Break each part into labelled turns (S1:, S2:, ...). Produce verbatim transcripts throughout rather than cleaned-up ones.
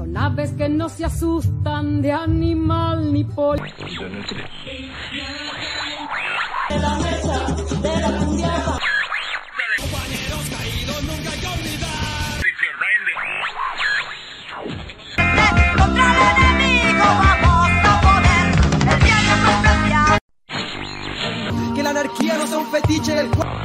S1: Son aves que no se asustan de animal ni pol. De la mesa, de la cumbiamba. Compañeros caídos nunca hay que olvidar.
S2: Contra el enemigo vamos a poder. El bien es especial.
S3: Que la anarquía no sea un fetiche del cuerpo.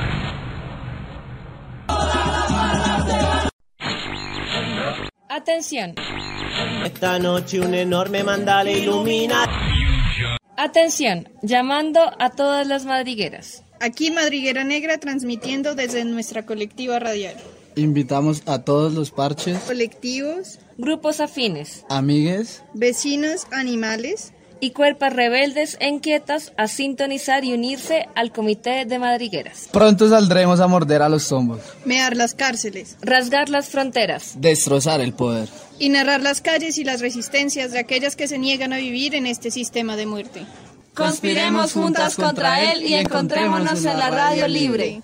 S4: Atención.
S5: Esta noche un enorme mandala ilumina.
S4: Atención, llamando a todas las madrigueras.
S6: Aquí Madriguera Negra transmitiendo desde nuestra colectiva radial.
S7: Invitamos a todos los parches,
S6: colectivos,
S4: grupos afines,
S7: amigues,
S6: vecinos, animales
S4: y cuerpas rebeldes e inquietas a sintonizar y unirse al Comité de Madrigueras.
S7: Pronto saldremos a morder a los zombos,
S6: mear las cárceles,
S4: rasgar las fronteras,
S7: destrozar el poder
S6: y narrar las calles y las resistencias de aquellas que se niegan a vivir en este sistema de muerte.
S4: Conspiremos juntas contra él y encontrémonos en la radio libre.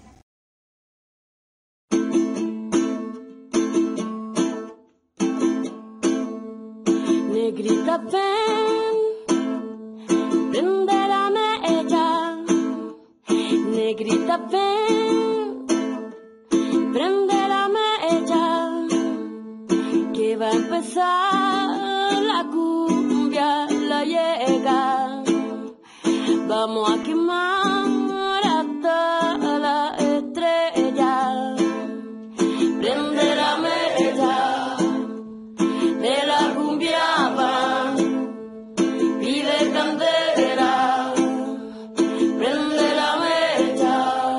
S1: Negrita, ven, prende la mecha. Negrita, ven, prende la mecha. Que va a empezar la cumbia, la llega. Vamos a quemar hasta la estrella. Prende la mecha de la cumbiamba, pide candela, prende la mecha.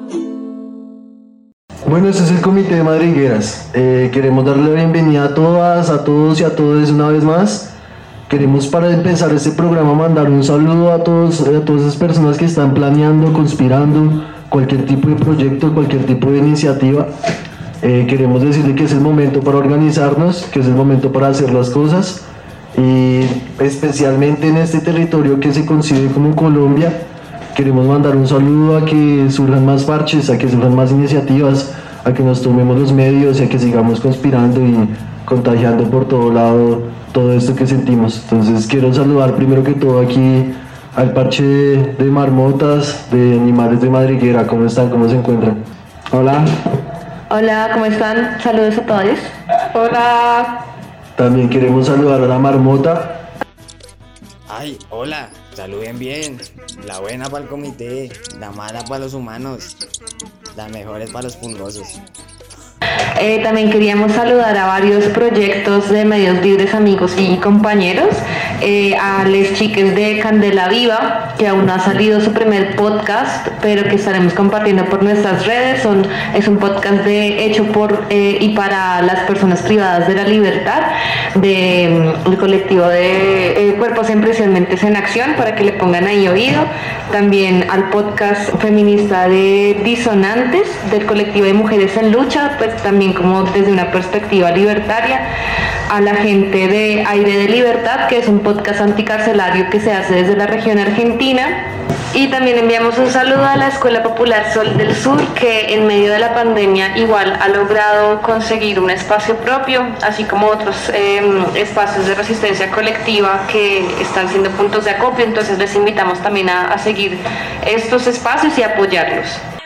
S8: Bueno, este es el Comité de Madrigueras. Eh, queremos darle la bienvenida a todas, a todos y a todas una vez más. Queremos, para empezar este programa, mandar un saludo a todos, a todas esas personas que están planeando, conspirando cualquier tipo de proyecto, cualquier tipo de iniciativa. Eh, queremos decirle que es el momento para organizarnos, que es el momento para hacer las cosas, y especialmente en este territorio que se concibe como Colombia, queremos mandar un saludo a que surjan más parches, a que surjan más iniciativas, a que nos tomemos los medios y a que sigamos conspirando y contagiando por todo lado todo esto que sentimos. Entonces quiero saludar primero que todo aquí al parche de, de marmotas, de animales de madriguera. ¿Cómo están? ¿Cómo se encuentran? Hola.
S9: Hola, ¿cómo están? Saludos a todos. Hola.
S8: También queremos saludar a la marmota.
S10: Ay, hola, saluden bien. La buena para el comité, la mala para los humanos, la mejor es para los pulgosos.
S9: Eh, también queríamos saludar a varios proyectos de medios libres, amigos y compañeros, eh, a les chiques de Candela Viva, que aún no ha salido su primer podcast, pero que estaremos compartiendo por nuestras redes. Son, es un podcast de, hecho por eh, y para las personas privadas de la libertad, del de, colectivo de eh, Cuerpos en Prisión, Mentes en Acción, para que le pongan ahí oído. También al podcast feminista de Disonantes, del colectivo de Mujeres en Lucha, pues también como desde una perspectiva libertaria. A la gente de Aire de Libertad, que es un podcast anticarcelario que se hace desde la región argentina. Y también enviamos un saludo a la Escuela Popular Sol del Sur, que en medio de la pandemia igual ha logrado conseguir un espacio propio, así como otros eh, espacios de resistencia colectiva que están siendo puntos de acopio. Entonces les invitamos también a, a seguir estos espacios y apoyarlos.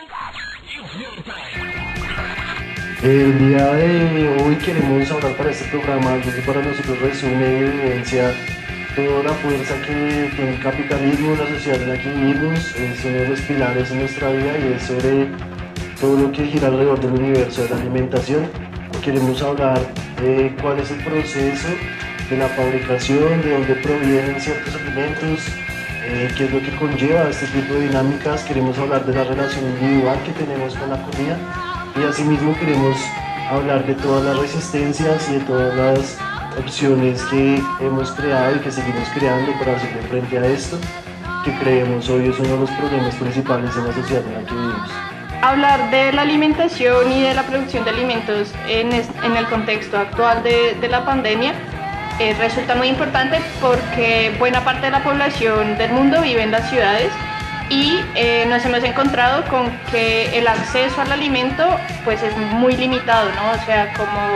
S8: El día de hoy queremos hablar para este programa algo que para nosotros resume y evidencia toda la fuerza que tiene el capitalismo, la sociedad en la que vivimos. Es uno de los pilares en nuestra vida y es sobre todo lo que gira alrededor del universo de la alimentación. Queremos hablar de cuál es el proceso de la fabricación, de dónde provienen ciertos alimentos, eh, qué es lo que conlleva este tipo de dinámicas. Queremos hablar de la relación individual que tenemos con la comida. Y asimismo queremos hablar de todas las resistencias y de todas las opciones que hemos creado y que seguimos creando para hacerle frente a esto, que creemos hoy es uno de los problemas principales en la sociedad en la que vivimos.
S6: Hablar de la alimentación y de la producción de alimentos en, es, en el contexto actual de, de la pandemia eh, resulta muy importante porque buena parte de la población del mundo vive en las ciudades. Y eh, nos hemos encontrado con que el acceso al alimento pues es muy limitado, ¿no? O sea, como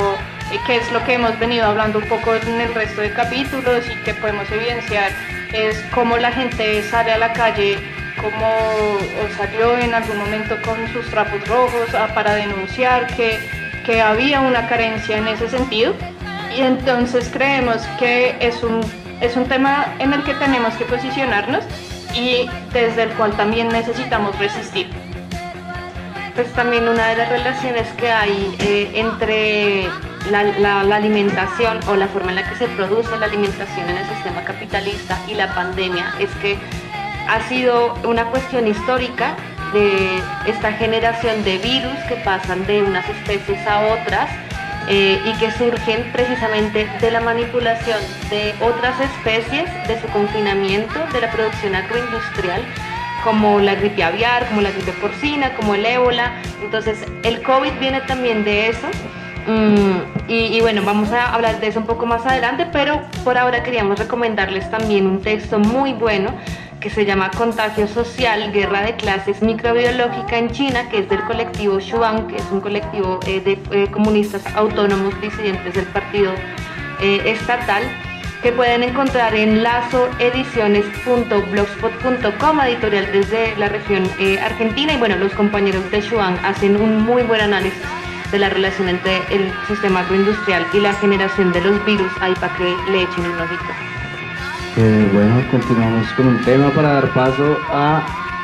S6: eh, que es lo que hemos venido hablando un poco en el resto de capítulos y que podemos evidenciar, es cómo la gente sale a la calle, como o salió en algún momento con sus trapos rojos a, para denunciar que, que había una carencia en ese sentido. Y entonces creemos que es un, es un tema en el que tenemos que posicionarnos y desde el cual también necesitamos resistir.
S9: Pues también una de las relaciones que hay eh, entre la, la, la alimentación o la forma en la que se produce la alimentación en el sistema capitalista y la pandemia es que ha sido una cuestión histórica de esta generación de virus que pasan de unas especies a otras eh, y que surgen precisamente de la manipulación de otras especies, de su confinamiento, de la producción agroindustrial, como la gripe aviar, como la gripe porcina, como el ébola. Entonces el COVID viene también de eso. Mm, y, y bueno, vamos a hablar de eso un poco más adelante, pero por ahora queríamos recomendarles también un texto muy bueno que se llama Contagio Social, Guerra de Clases Microbiológica en China, que es del colectivo Shuang, que es un colectivo eh, de eh, comunistas autónomos disidentes del partido eh, estatal, que pueden encontrar en lazo ediciones punto blogspot punto com, editorial desde la región eh, argentina. Y bueno, los compañeros de Shuang hacen un muy buen análisis de la relación entre el sistema agroindustrial y la generación de los virus, ahí para que le echen un ojito.
S11: Eh, bueno, continuamos con un tema para dar paso a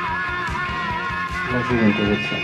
S11: la siguiente sección.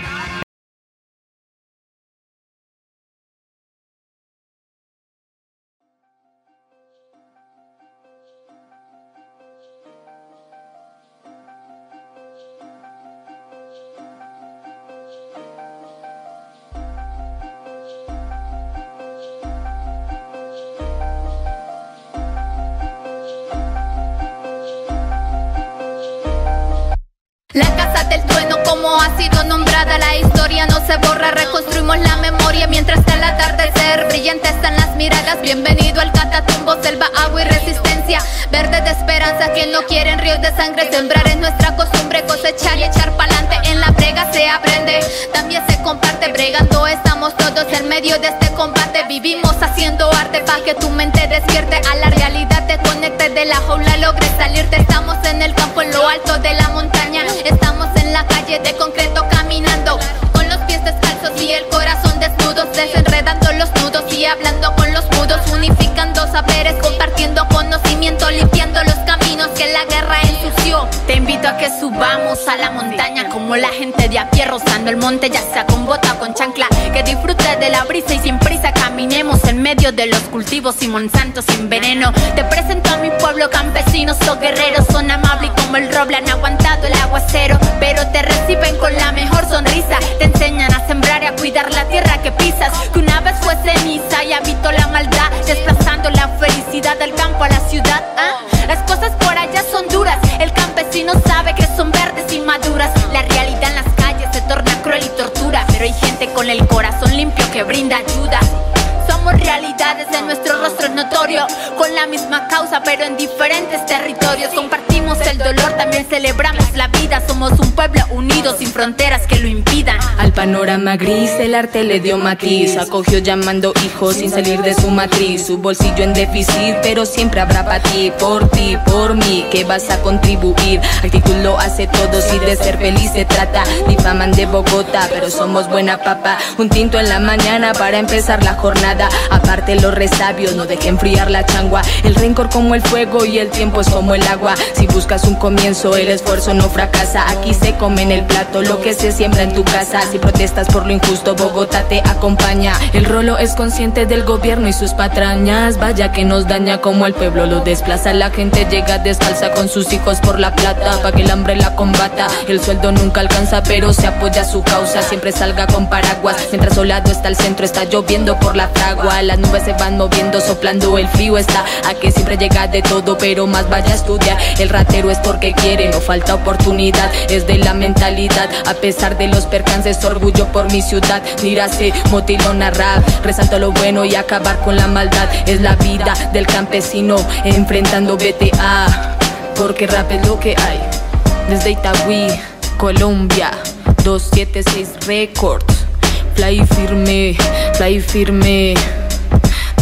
S12: La casa del trueno, como ha sido nombrada, la historia no se borra, reconstruimos la memoria mientras está el atardecer, brillante están las miradas, bienvenido al catatumbo, selva, agua y resistencia, verde de esperanza, quien no quiere en ríos de sangre, sembrar es nuestra costumbre, cosechar y echar pa'lante, en la brega se aprende, también se comparte, bregando estamos todos en medio de este combate, vivimos haciendo arte pa' que tu mente despierte a la realidad, te conectes de la jaula, logres salirte, estamos en el campo, en lo alto de la montaña, estamos en la calle de concreto caminando, con los pies descalzos y el corazón desnudos, desenredando los nudos y hablando con los mudos, unificando saberes, compartiendo conocimiento, limpiando los caminos que la guerra ensució. Te invito a que subamos a la montaña como la gente de a pie rozando el monte, ya sea con bota o con chancla, que disfrute de la brisa y sin prisa caminemos en medio de los cultivos y Monsanto sin veneno. Te presento a mi pueblo, campesinos o guerreros, son amables y como el roble han aguantado el aguacero, pero te reciben con la mejor sonrisa, te enseñan a sembrar y a cuidar la tierra que pisas, que una vez fue ceniza y habitó la maldad, desplazando la felicidad del campo a la ciudad. ¿Ah? Las cosas por allá son duras, el campesino sabe que son verdes y maduras, la realidad en las calles se torna cruel y tortura, pero hay gente con el corazón limpio que brinda ayuda. Somos realidades en nuestro rostro notorio, con la misma causa pero en diferentes territorios. Compartimos el dolor, también celebramos la vida. Somos un pueblo unido sin fronteras que lo impidan.
S13: Al panorama gris el arte le dio matiz, acogió llamando hijos sin salir de su matriz. Su bolsillo en déficit pero siempre habrá para ti, por ti, por mí, que vas a contribuir. Actitud lo hace todo, si de ser feliz se trata. Difaman de Bogotá pero somos buena papa, un tinto en la mañana para empezar la jornada. Aparte los resabios, no dejen enfriar la changua. El rencor como el fuego y el tiempo es como el agua. Si buscas un comienzo, el esfuerzo no fracasa. Aquí se come en el plato lo que se siembra en tu casa. Si protestas por lo injusto, Bogotá te acompaña. El rolo es consciente del gobierno y sus patrañas. Vaya que nos daña como el pueblo lo desplaza. La gente llega descalza con sus hijos por la plata, pa' que el hambre la combata. El sueldo nunca alcanza pero se apoya su causa. Siempre salga con paraguas, mientras solado está el centro, está lloviendo por la fragua. Las nubes se van moviendo, soplando el frío está. A que siempre llega de todo pero más vaya a estudiar. El ratero es porque quiere, no falta oportunidad. Es de la mentalidad, a pesar de los percances, orgullo por mi ciudad. Tírase, motilona rap, resalto lo bueno y acabar con la maldad. Es la vida del campesino enfrentando B T A, porque rap es lo que hay. Desde Itagüí, Colombia, doscientos setenta y seis Records. Fly firme, fly firme.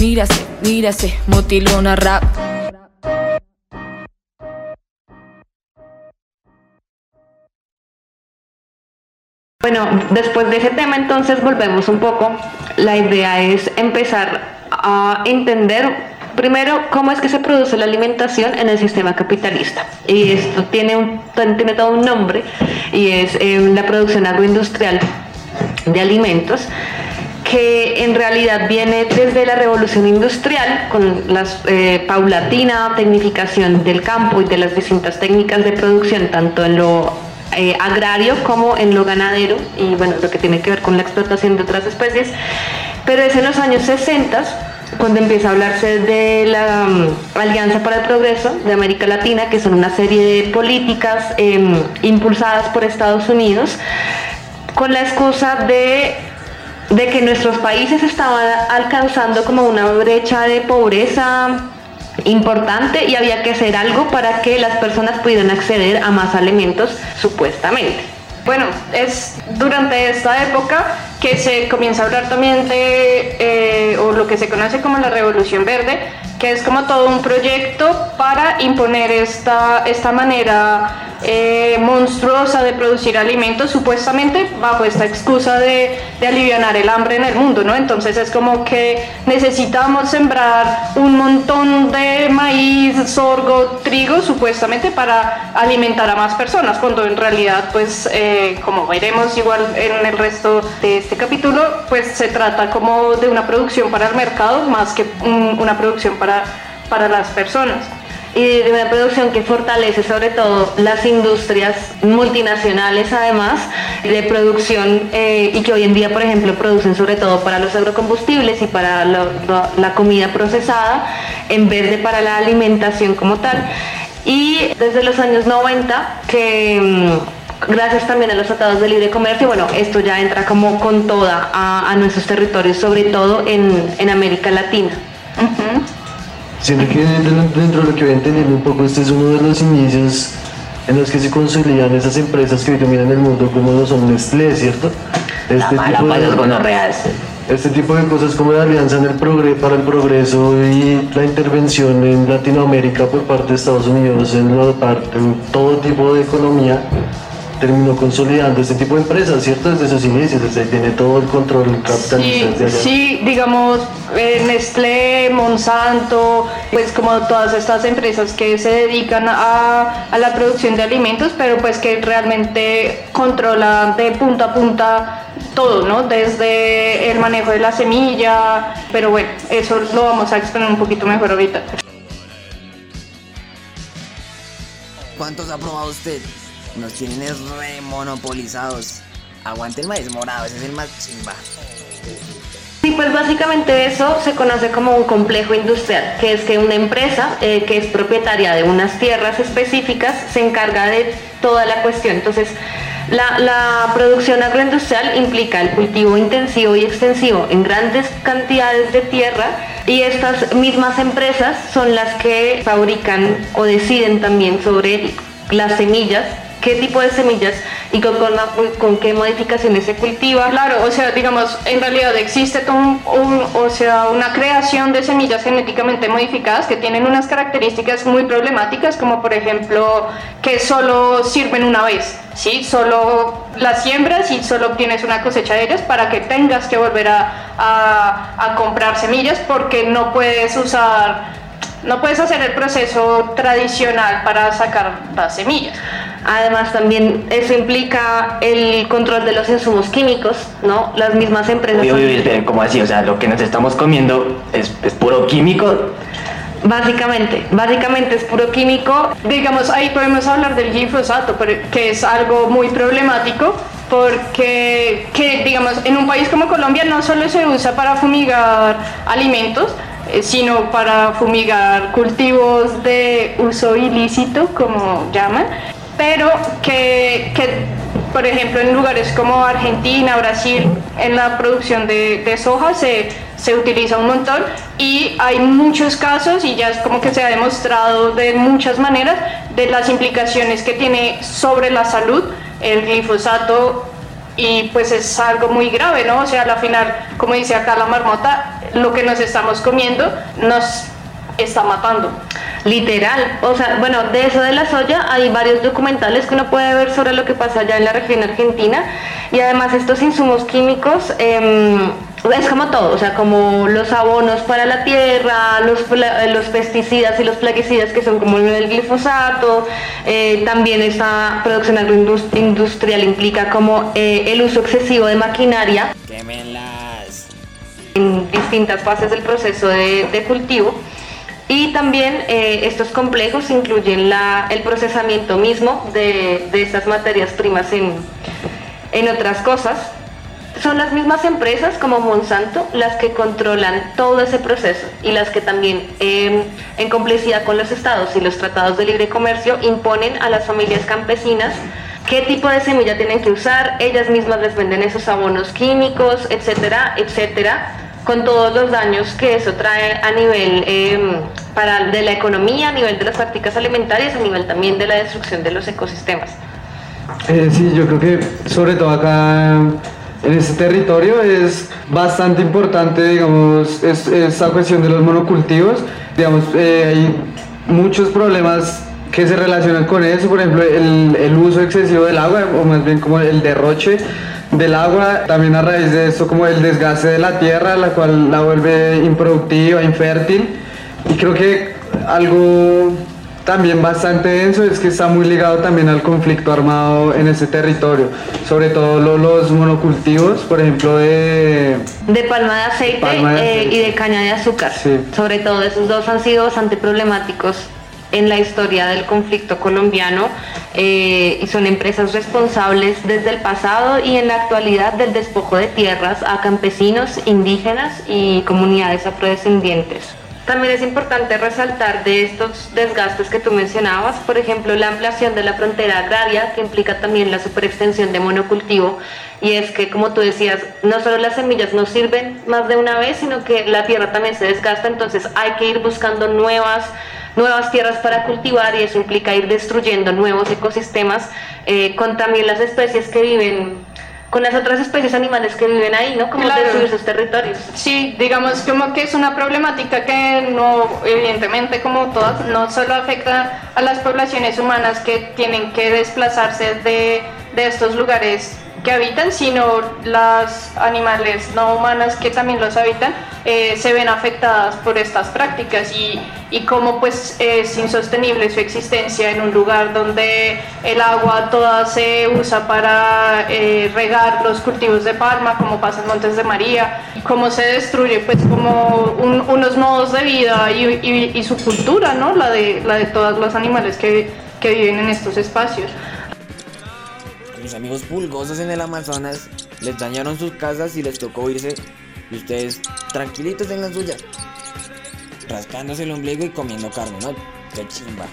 S13: Mírase, mírase, motilona rap.
S9: Bueno, después de ese tema entonces volvemos un poco. La idea es empezar a entender primero cómo es que se produce la alimentación en el sistema capitalista. Y esto tiene, un, tiene todo un nombre y es eh, la producción agroindustrial de alimentos, que en realidad viene desde la revolución industrial con la eh, paulatina tecnificación del campo y de las distintas técnicas de producción, tanto en lo Eh, agrario como en lo ganadero y bueno, lo que tiene que ver con la explotación de otras especies. Pero es en los años sesenta cuando empieza a hablarse de la um, Alianza para el Progreso de América Latina, que son una serie de políticas eh, impulsadas por Estados Unidos con la excusa de de que nuestros países estaban alcanzando como una brecha de pobreza importante y había que hacer algo para que las personas pudieran acceder a más alimentos, supuestamente.
S6: Bueno, es durante esta época que se comienza a hablar también de, eh, o lo que se conoce como la Revolución Verde, que es como todo un proyecto para imponer esta, esta manera eh, monstruosa de producir alimentos, supuestamente bajo esta excusa de, de alivianar el hambre en el mundo, ¿no? Entonces es como que necesitamos sembrar un montón de maíz, sorgo, trigo, supuestamente para alimentar a más personas, cuando en realidad, pues, eh, como veremos igual en el resto de este capítulo, pues se trata como de una producción para el mercado más que un, una producción para, para las personas.
S9: Y de una producción que fortalece sobre todo las industrias multinacionales, además de producción eh, y que hoy en día, por ejemplo, producen sobre todo para los agrocombustibles y para lo, lo, la comida procesada en vez de para la alimentación como tal. Y desde los años noventa que gracias también a los tratados de libre comercio, bueno, esto ya entra como con toda a, a nuestros territorios, sobre todo en, en América Latina.
S6: Uh-huh.
S8: Siento que dentro de lo que voy entendiendo un poco, este es uno de los inicios en los que se consolidan esas empresas que hoy dominan el mundo, como lo son Nestlé, ¿cierto? Este tipo de, este tipo de cosas como la alianza en el progre, para el progreso y la intervención en Latinoamérica por parte de Estados Unidos en, la parte, en todo tipo de economía, terminó consolidando este tipo de empresas, ¿cierto? Desde sus inicios, desde ahí tiene todo el control capitalista.
S6: Sí,
S8: desde allá.
S6: sí, digamos, eh, Nestlé, Monsanto, pues como todas estas empresas que se dedican a, a la producción de alimentos, pero pues que realmente controlan de punta a punta todo, ¿no? Desde el manejo de la semilla, pero bueno, eso lo vamos a exponer un poquito mejor ahorita.
S10: ¿Cuántos ha probado usted? Nos tienen re monopolizados. Aguante el maíz morado, ese es el más chimba.
S9: Sí, pues básicamente eso se conoce como un complejo industrial, que es que una empresa eh, que es propietaria de unas tierras específicas se encarga de toda la cuestión. Entonces, la, la producción agroindustrial implica el cultivo intensivo y extensivo en grandes cantidades de tierra, y estas mismas empresas son las que fabrican o deciden también sobre las semillas, qué tipo de semillas y con, con, con qué modificaciones se cultiva.
S6: Claro, o sea, digamos, en realidad existe todo un, un, o sea, una creación de semillas genéticamente modificadas que tienen unas características muy problemáticas, como por ejemplo que solo sirven una vez, ¿sí? Solo las siembras y solo obtienes una cosecha de ellas para que tengas que volver a, a, a comprar semillas, porque no puedes usar No puedes hacer el proceso tradicional para sacar las semillas.
S9: Además, también eso implica el control de los insumos químicos, ¿no? Las mismas empresas...
S14: Uy, uy, uy, ¿cómo así? O sea, lo que nos estamos comiendo es, es puro químico.
S9: Básicamente, básicamente es puro químico.
S6: Digamos, ahí podemos hablar del glifosato, que es algo muy problemático, porque, que, digamos, en un país como Colombia no solo se usa para fumigar alimentos, sino para fumigar cultivos de uso ilícito, como llaman, pero que, que por ejemplo, en lugares como Argentina, Brasil, en la producción de, de soja se, se utiliza un montón, y hay muchos casos, y ya es como que se ha demostrado de muchas maneras, de las implicaciones que tiene sobre la salud el glifosato. Y pues es algo muy grave, ¿no? O sea, al final, como dice acá la marmota, lo que nos estamos comiendo nos está matando.
S9: Literal, o sea, bueno, de eso de la soya hay varios documentales que uno puede ver sobre lo que pasa allá en la región argentina, y además estos insumos químicos eh, es como todo, o sea, como los abonos para la tierra, los, los pesticidas y los plaguicidas que son como el glifosato, eh, también esta producción agroindustrial implica como eh, el uso excesivo de maquinaria
S10: Quémenlas.
S9: en distintas fases del proceso de, de cultivo. Y también eh, estos complejos incluyen la, el procesamiento mismo de, de estas materias primas en, en otras cosas. Son las mismas empresas como Monsanto las que controlan todo ese proceso y las que también eh, en complicidad con los estados y los tratados de libre comercio imponen a las familias campesinas qué tipo de semilla tienen que usar. Ellas mismas les venden esos abonos químicos, etcétera, etcétera, con todos los daños que eso trae a nivel eh, para, de la economía, a nivel de las prácticas alimentarias, a nivel también de la destrucción de los ecosistemas.
S11: Eh, sí, yo creo que sobre todo acá en este territorio es bastante importante, digamos, es, esta cuestión de los monocultivos. Digamos, eh, hay muchos problemas que se relacionan con eso, por ejemplo, el, el uso excesivo del agua, o más bien como el derroche del agua, también a raíz de esto como el desgaste de la tierra, la cual la vuelve improductiva, infértil. Y creo que algo también bastante denso es que está muy ligado también al conflicto armado en ese territorio, sobre todo lo, los monocultivos, por ejemplo de...
S9: De palma de aceite, palma de aceite. Eh, y de caña de azúcar.
S11: Sí.
S9: Sobre todo esos dos han sido bastante problemáticos en la historia del conflicto colombiano, eh, y son empresas responsables desde el pasado y en la actualidad del despojo de tierras a campesinos, indígenas y comunidades afrodescendientes. También es importante resaltar de estos desgastes que tú mencionabas, por ejemplo, la ampliación de la frontera agraria, que implica también la superextensión de monocultivo, y es que, como tú decías, no solo las semillas no sirven más de una vez, sino que la tierra también se desgasta, entonces hay que ir buscando nuevas nuevas tierras para cultivar, y eso implica ir destruyendo nuevos ecosistemas eh, con también las especies que viven, con las otras especies animales que viven ahí, ¿no? Como
S6: claro.
S9: destruir sus territorios.
S6: Sí, digamos como que es una problemática que no, evidentemente como todas, no solo afecta a las poblaciones humanas que tienen que desplazarse de, de estos lugares que habitan, sino las animales no humanas que también los habitan eh, se ven afectadas por estas prácticas, y, y cómo pues es insostenible su existencia en un lugar donde el agua toda se usa para eh, regar los cultivos de palma, como pasa en Montes de María, y cómo se destruye pues como un, unos modos de vida y, y, y su cultura, ¿no? La de, la de todos los animales que, que viven en estos espacios.
S10: Mis amigos pulgosos en el Amazonas les dañaron sus casas y les tocó irse, y ustedes tranquilitos en la suya, rascándose el ombligo y comiendo carne, ¿no? ¡Qué chimba!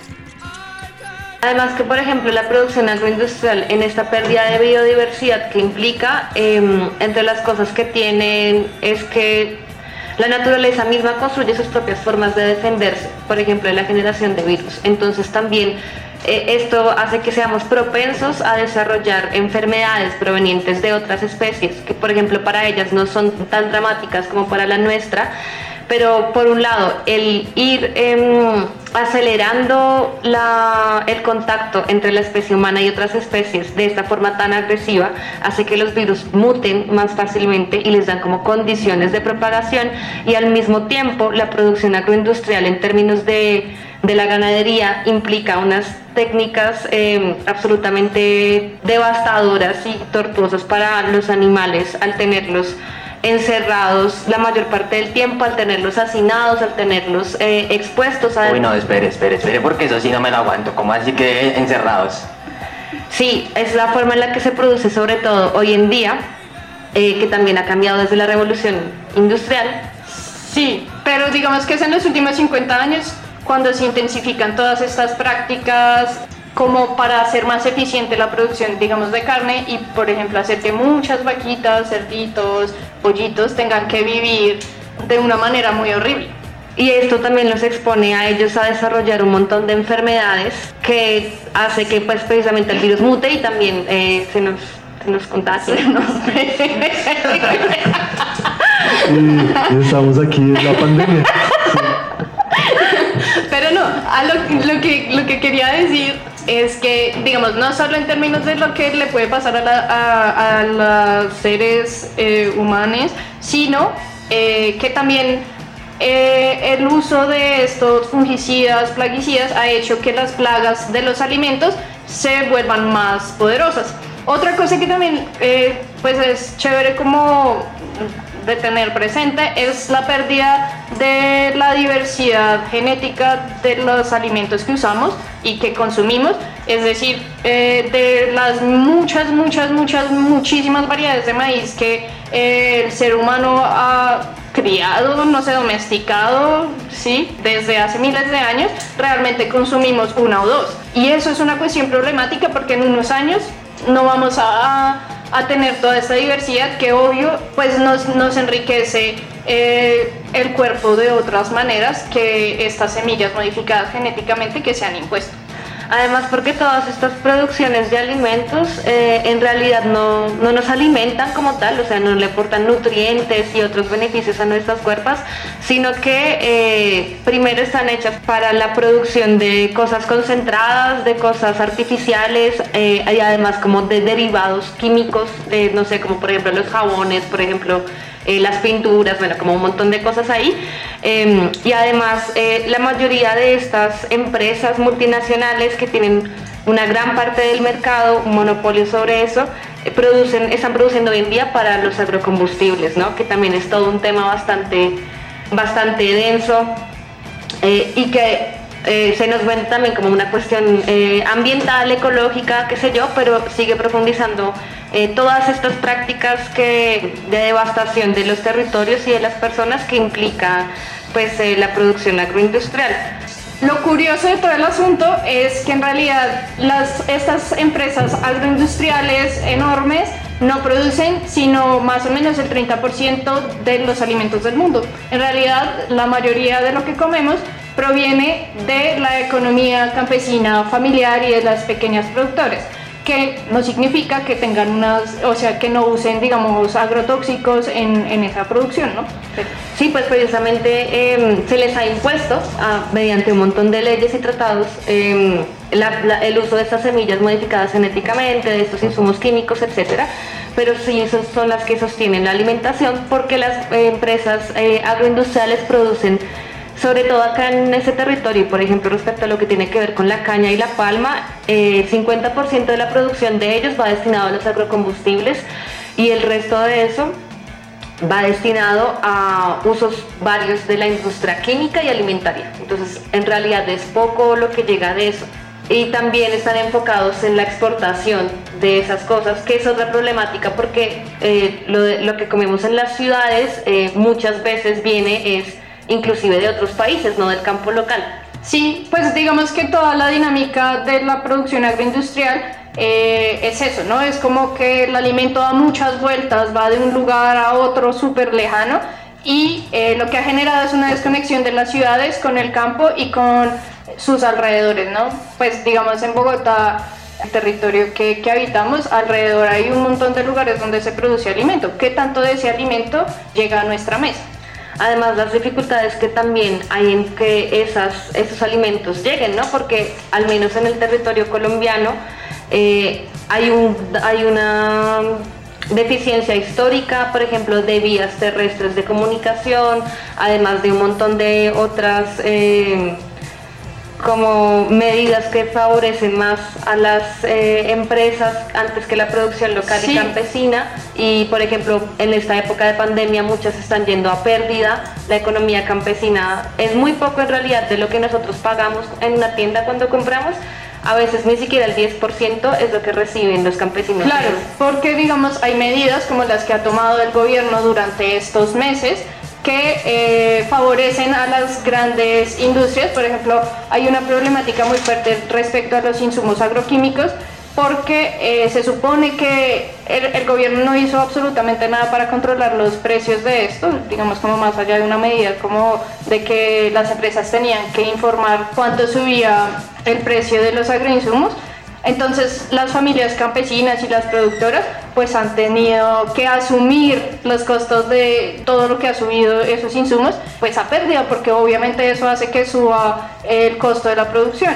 S9: Además que, por ejemplo, la producción agroindustrial en esta pérdida de biodiversidad que implica, eh, entre las cosas que tienen es que la naturaleza misma construye sus propias formas de defenderse, por ejemplo, de la generación de virus. Entonces también eh, esto hace que seamos propensos a desarrollar enfermedades provenientes de otras especies, que por ejemplo para ellas no son tan dramáticas como para la nuestra, pero por un lado el ir eh, acelerando la, el contacto entre la especie humana y otras especies de esta forma tan agresiva hace que los virus muten más fácilmente y les dan como condiciones de propagación, y al mismo tiempo la producción agroindustrial en términos de, de la ganadería implica unas técnicas eh, absolutamente devastadoras y tortuosas para los animales al tenerlos encerrados la mayor parte del tiempo, al tenerlos hacinados, al tenerlos eh, expuestos a...
S14: Uy, no, espere, espere, espere, porque eso sí no me lo aguanto. ¿Cómo así que encerrados?
S9: Sí, es la forma en la que se produce sobre todo hoy en día, eh, que también ha cambiado desde la revolución industrial.
S6: Sí, pero digamos que es en los últimos cincuenta años cuando se intensifican todas estas prácticas como para hacer más eficiente la producción, digamos, de carne, y por ejemplo hacer que muchas vaquitas, cerditos, pollitos tengan que vivir de una manera muy horrible.
S9: Y esto también los expone a ellos a desarrollar un montón de enfermedades que hace que pues precisamente el virus mute y también eh, se nos, se nos contagie. Se nos
S8: Y estamos aquí en la pandemia.
S6: Pero no, a lo, lo, que, lo que quería decir es que, digamos, no solo en términos de lo que le puede pasar a, la, a, a los seres eh, humanos, sino eh, que también eh, el uso de estos fungicidas, plaguicidas, ha hecho que las plagas de los alimentos se vuelvan más poderosas. Otra cosa que también eh, pues es chévere como de tener presente es la pérdida de la diversidad genética de los alimentos que usamos y que consumimos, es decir, eh, de las muchas, muchas, muchas, muchísimas variedades de maíz que eh, el ser humano ha criado, no sé, domesticado, ¿sí? Desde hace miles de años, realmente consumimos una o dos. Y eso es una cuestión problemática porque en unos años no vamos a... a tener toda esta diversidad que obvio pues nos, nos enriquece eh, el cuerpo de otras maneras que estas semillas modificadas genéticamente que se han impuesto.
S9: Además porque todas estas producciones de alimentos eh, en realidad no, no nos alimentan como tal, o sea, no le aportan nutrientes y otros beneficios a nuestros cuerpos, sino que eh, primero están hechas para la producción de cosas concentradas, de cosas artificiales eh, y además como de derivados químicos, de, no sé, como por ejemplo los jabones, por ejemplo, Eh, las pinturas, bueno, como un montón de cosas ahí. Eh, y además eh, la mayoría de estas empresas multinacionales que tienen una gran parte del mercado, un monopolio sobre eso, eh, producen, están produciendo hoy en día para los agrocombustibles, ¿no? Que también es todo un tema bastante, bastante denso eh, y que Eh, se nos ven también como una cuestión eh, ambiental, ecológica, qué sé yo, pero sigue profundizando eh, todas estas prácticas que, de devastación de los territorios y de las personas que implica pues, eh, la producción agroindustrial.
S6: Lo curioso de todo el asunto es que en realidad las, estas empresas agroindustriales enormes no producen sino más o menos el treinta por ciento de los alimentos del mundo. En realidad la mayoría de lo que comemos proviene de la economía campesina familiar y de las pequeñas productores, que no significa que tengan unas, o sea, que no usen, digamos, agrotóxicos en, en esa producción, ¿no?
S9: Sí, pues precisamente eh, se les ha impuesto a, mediante un montón de leyes y tratados eh, la, la, el uso de estas semillas modificadas genéticamente, de estos insumos químicos, etcétera. Pero sí, esas son las que sostienen la alimentación porque las eh, empresas eh, agroindustriales producen, sobre todo acá en ese territorio, por ejemplo, respecto a lo que tiene que ver con la caña y la palma, eh, cincuenta por ciento de la producción de ellos va destinado a los agrocombustibles y el resto de eso va destinado a usos varios de la industria química y alimentaria. Entonces, en realidad es poco lo que llega de eso. Y también están enfocados en la exportación de esas cosas, que es otra problemática porque eh, lo, de, lo que comemos en las ciudades eh, muchas veces viene es inclusive de otros países, no del campo local.
S6: Sí, pues digamos que toda la dinámica de la producción agroindustrial eh, es eso, ¿no? Es como que el alimento da muchas vueltas, va de un lugar a otro súper lejano y eh, lo que ha generado es una desconexión de las ciudades con el campo y con sus alrededores, ¿no? Pues digamos en Bogotá, el territorio que, que habitamos, alrededor hay un montón de lugares donde se produce alimento. ¿Qué tanto de ese alimento llega a nuestra mesa?
S9: Además, las dificultades que también hay en que esas, esos alimentos lleguen, ¿no? Porque al menos en el territorio colombiano eh, hay, un, hay una deficiencia histórica, por ejemplo, de vías terrestres de comunicación, además de un montón de otras eh, como medidas que favorecen más a las eh, empresas antes que la producción local sí. y campesina. Y por ejemplo, en esta época de pandemia muchas están yendo a pérdida. La economía campesina es muy poco en realidad de lo que nosotros pagamos en una tienda cuando compramos. A veces ni siquiera el diez por ciento es lo que reciben los campesinos.
S6: Claro, porque digamos hay medidas como las que ha tomado el gobierno durante estos meses que eh, favorecen a las grandes industrias. Por ejemplo, hay una problemática muy fuerte respecto a los insumos agroquímicos porque eh, se supone que el, el gobierno no hizo absolutamente nada para controlar los precios de esto, digamos como más allá de una medida como de que las empresas tenían que informar cuánto subía el precio de los agroinsumos. Entonces las familias campesinas y las productoras pues han tenido que asumir los costos de todo lo que ha subido esos insumos, pues a pérdida, porque obviamente eso hace que suba el costo de la producción.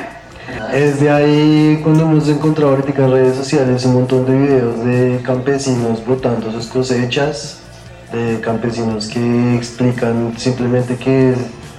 S8: Es de ahí cuando hemos encontrado ahorita en redes sociales un montón de videos de campesinos botando sus cosechas, de campesinos que explican simplemente que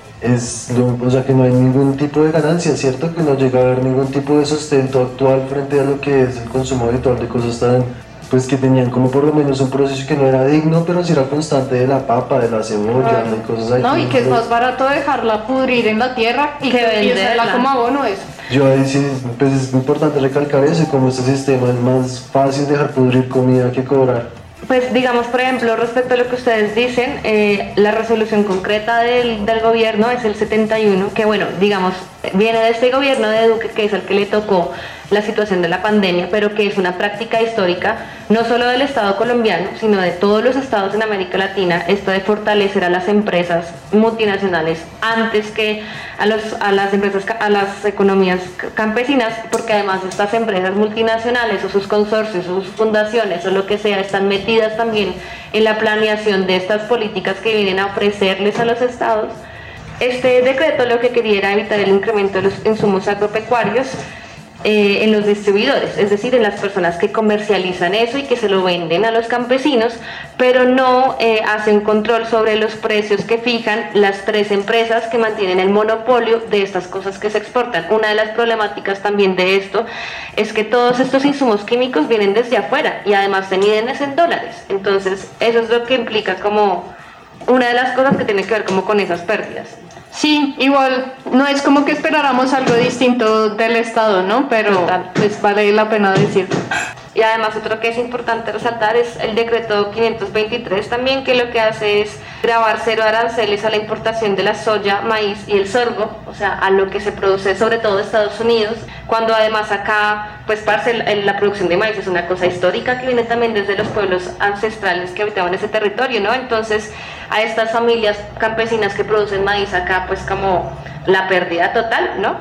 S8: es lo, o sea, que no hay ningún tipo de ganancia, ¿cierto? Que no llega a haber ningún tipo de sustento actual frente a lo que es el consumo habitual de cosas tan, pues que tenían como por lo menos un proceso que no era digno, pero sí era constante, de la papa, de la cebolla, de cosas así.
S6: No, y que es más barato dejarla pudrir en la tierra y que venderla como abono eso.
S8: Yo ahí sí, pues es importante recalcar eso, y como este sistema es más fácil dejar pudrir comida que cobrar.
S9: Pues digamos, por ejemplo, respecto a lo que ustedes dicen, eh, la resolución concreta del, del gobierno es el setenta y uno, que bueno, digamos, viene de este gobierno de Duque, que es el que le tocó la situación de la pandemia, pero que es una práctica histórica, no solo del Estado colombiano, sino de todos los estados en América Latina, esto de fortalecer a las empresas multinacionales antes que a, los, a las empresas, a las economías campesinas, porque además estas empresas multinacionales o sus consorcios o sus fundaciones o lo que sea están metidas también en la planeación de estas políticas que vienen a ofrecerles a los estados. Este decreto lo que quería era evitar el incremento de los insumos agropecuarios Eh, en los distribuidores, es decir, en las personas que comercializan eso y que se lo venden a los campesinos, pero no eh, hacen control sobre los precios que fijan las tres empresas que mantienen el monopolio de estas cosas que se exportan. Una de las problemáticas también de esto es que todos estos insumos químicos vienen desde afuera y además se miden en dólares, entonces eso es lo que implica como una de las cosas que tiene que ver como con esas pérdidas.
S6: Sí, igual no es como que esperáramos algo distinto del Estado, ¿no? Pero pues vale la pena decirlo.
S9: Y además otro que es importante resaltar es el decreto quinientos veintitrés también, que lo que hace es gravar cero aranceles a la importación de la soya, maíz y el sorgo, o sea, a lo que se produce sobre todo en Estados Unidos, cuando además acá, pues parce, la producción de maíz es una cosa histórica que viene también desde los pueblos ancestrales que habitaban ese territorio, ¿no? Entonces, a estas familias campesinas que producen maíz acá, pues como la pérdida total, ¿no?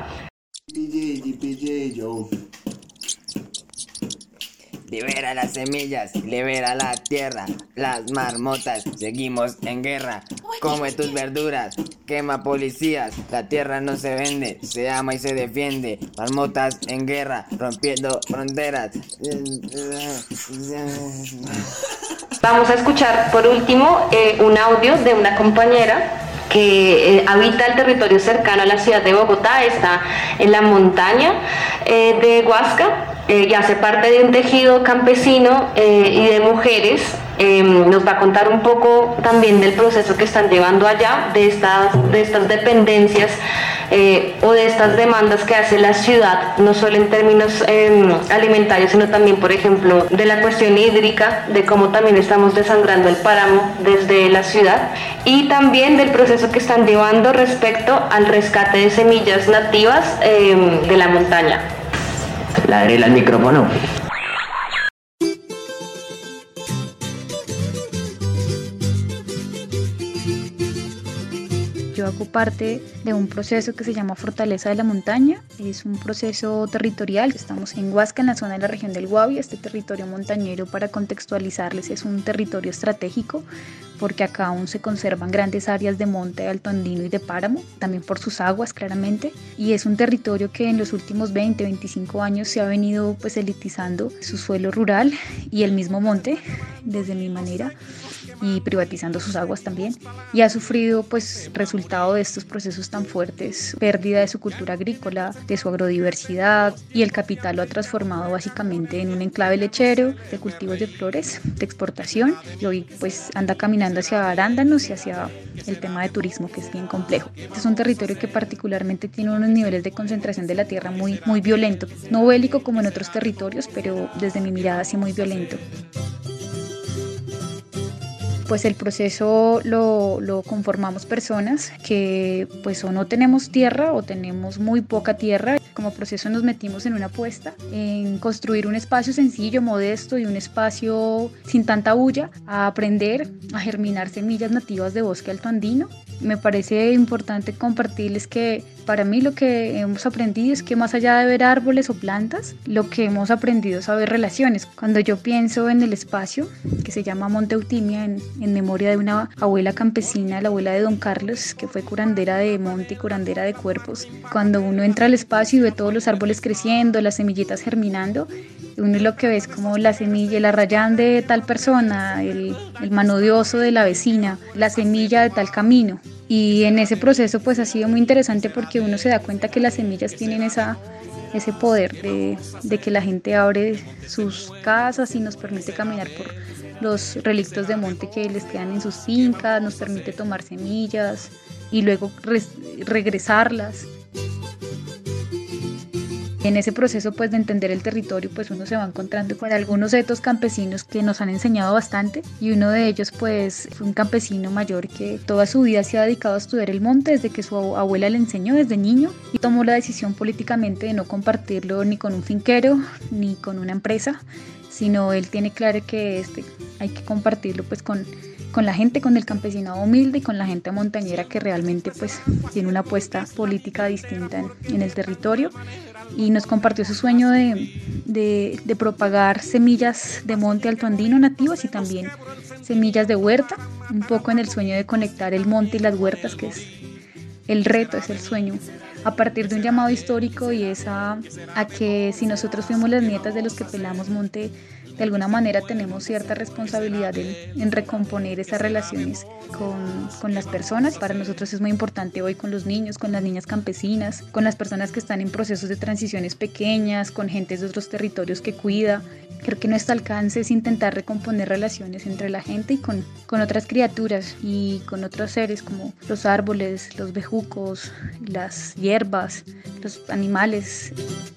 S10: Libera las semillas, libera la tierra, las marmotas, seguimos en guerra. Come tus verduras, quema policías, la tierra no se vende, se ama y se defiende. Marmotas en guerra, rompiendo fronteras.
S9: Vamos a escuchar por último eh, un audio de una compañera que eh, habita el territorio cercano a la ciudad de Bogotá, está en la montaña eh, de Huasca. Eh, y hace parte de un tejido campesino eh, y de mujeres. Eh, nos va a contar un poco también del proceso que están llevando allá, de estas, de estas dependencias eh, o de estas demandas que hace la ciudad, no solo en términos eh, alimentarios, sino también, por ejemplo, de la cuestión hídrica, de cómo también estamos desangrando el páramo desde la ciudad, y también del proceso que están llevando respecto al rescate de semillas nativas eh, de la montaña.
S14: Ladrila el micrófono.
S15: Yo hago parte de un proceso que se llama Fortaleza de la Montaña. Es un proceso territorial. Estamos en Huasca, en la zona de la región del Guavia. Este territorio montañero, para contextualizarles, es un territorio estratégico porque acá aún se conservan grandes áreas de monte, alto andino y de páramo, también por sus aguas claramente, y es un territorio que en los últimos veinte, veinticinco años se ha venido pues elitizando su suelo rural y el mismo monte, desde mi manera, y privatizando sus aguas también, y ha sufrido pues resultado de estos procesos tan fuertes, pérdida de su cultura agrícola, de su agrodiversidad, y el capital lo ha transformado básicamente en un enclave lechero de cultivos de flores, de exportación, y hoy pues anda caminando hacia arándanos y hacia el tema de turismo, que es bien complejo. Este es un territorio que particularmente tiene unos niveles de concentración de la tierra muy, muy violento, no bélico como en otros territorios, pero desde mi mirada sí muy violento. Pues el proceso lo, lo conformamos personas que pues o no tenemos tierra o tenemos muy poca tierra. Como proceso nos metimos en una apuesta, en construir un espacio sencillo, modesto y un espacio sin tanta bulla, a aprender a germinar semillas nativas de bosque altoandino. Me parece importante compartirles que para mí lo que hemos aprendido es que más allá de ver árboles o plantas, lo que hemos aprendido es a ver relaciones. Cuando yo pienso en el espacio, que se llama Monte Eutimia, en, en memoria de una abuela campesina, la abuela de Don Carlos, que fue curandera de monte y curandera de cuerpos, cuando uno entra al espacio y ve todos los árboles creciendo, las semillitas germinando, uno lo que ve es como la semilla, el arrayán de tal persona, el, el mano de oso de la vecina, la semilla de tal camino. Y en ese proceso pues ha sido muy interesante porque uno se da cuenta que las semillas tienen esa, ese poder de, de que la gente abre sus casas y nos permite caminar por los relictos de monte que les quedan en sus fincas, nos permite tomar semillas y luego res, regresarlas. En ese proceso pues de entender el territorio pues uno se va encontrando con algunos etos campesinos que nos han enseñado bastante y uno de ellos pues fue un campesino mayor que toda su vida se ha dedicado a estudiar el monte desde que su abuela le enseñó desde niño y tomó la decisión políticamente de no compartirlo ni con un finquero ni con una empresa, sino él tiene claro que este, hay que compartirlo pues con, con la gente, con el campesinado humilde y con la gente montañera que realmente pues tiene una apuesta política distinta en, en el territorio. Y nos compartió su sueño de, de, de propagar semillas de monte altoandino nativas y también semillas de huerta, un poco en el sueño de conectar el monte y las huertas, que es el reto, es el sueño, a partir de un llamado histórico y es a, a que si nosotros fuimos las nietas de los que pelamos monte, de alguna manera tenemos cierta responsabilidad en, en recomponer esas relaciones con, con las personas. Para nosotros es muy importante hoy con los niños, con las niñas campesinas, con las personas que están en procesos de transiciones pequeñas, con gente de otros territorios que cuida. Creo que nuestro alcance es intentar recomponer relaciones entre la gente y con, con otras criaturas y con otros seres como los árboles, los bejucos, las hierbas, los animales.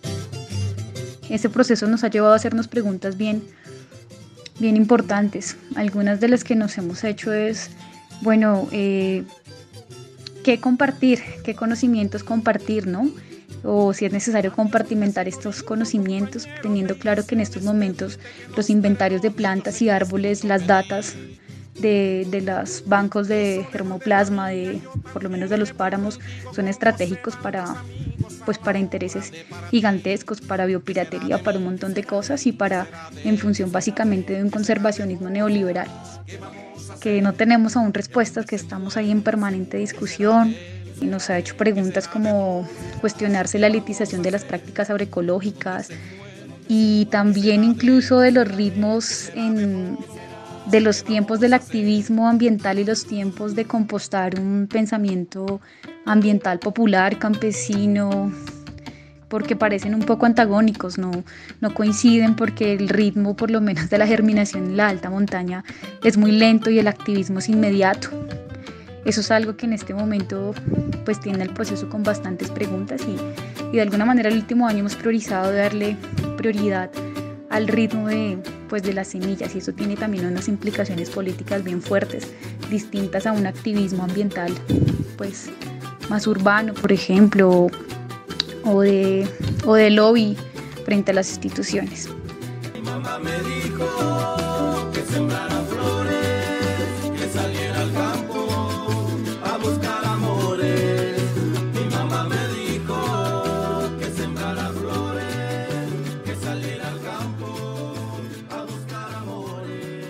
S15: Ese proceso nos ha llevado a hacernos preguntas bien, bien importantes. Algunas de las que nos hemos hecho es, bueno, eh, ¿qué compartir? ¿Qué conocimientos compartir, no? O si es necesario compartimentar estos conocimientos, teniendo claro que en estos momentos los inventarios de plantas y árboles, las datas de, de los bancos de germoplasma, de, por lo menos de los páramos, son estratégicos para... pues para intereses gigantescos, para biopiratería, para un montón de cosas y para, en función básicamente de un conservacionismo neoliberal, que no tenemos aún respuestas, que estamos ahí en permanente discusión y nos ha hecho preguntas como cuestionarse la elitización de las prácticas agroecológicas y también incluso de los ritmos en... de los tiempos del activismo ambiental y los tiempos de compostar un pensamiento ambiental popular, campesino, porque parecen un poco antagónicos, no, no coinciden porque el ritmo, por lo menos de la germinación en la alta montaña, es muy lento y el activismo es inmediato. Eso es algo que en este momento pues tiene el proceso con bastantes preguntas y, y de alguna manera el último año hemos priorizado darle prioridad al ritmo de, pues, de las semillas y eso tiene también unas implicaciones políticas bien fuertes, distintas a un activismo ambiental pues más urbano, por ejemplo, o de, o de lobby frente a las instituciones.
S1: Mi mamá me dijo que sembrara flores, que saliera al campo a buscar amores. Mi mamá me dijo que sembrara flores, que saliera al campo a buscar amores.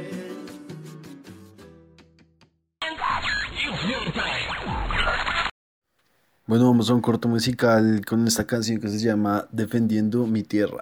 S16: Bueno, vamos a un corto musical con esta canción que se llama Defendiendo mi tierra.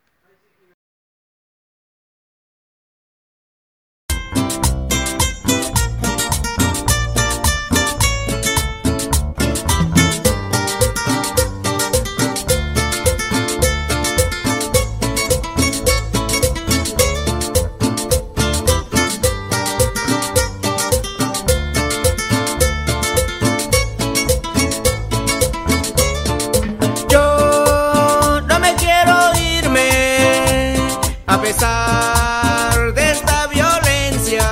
S17: A pesar de esta violencia,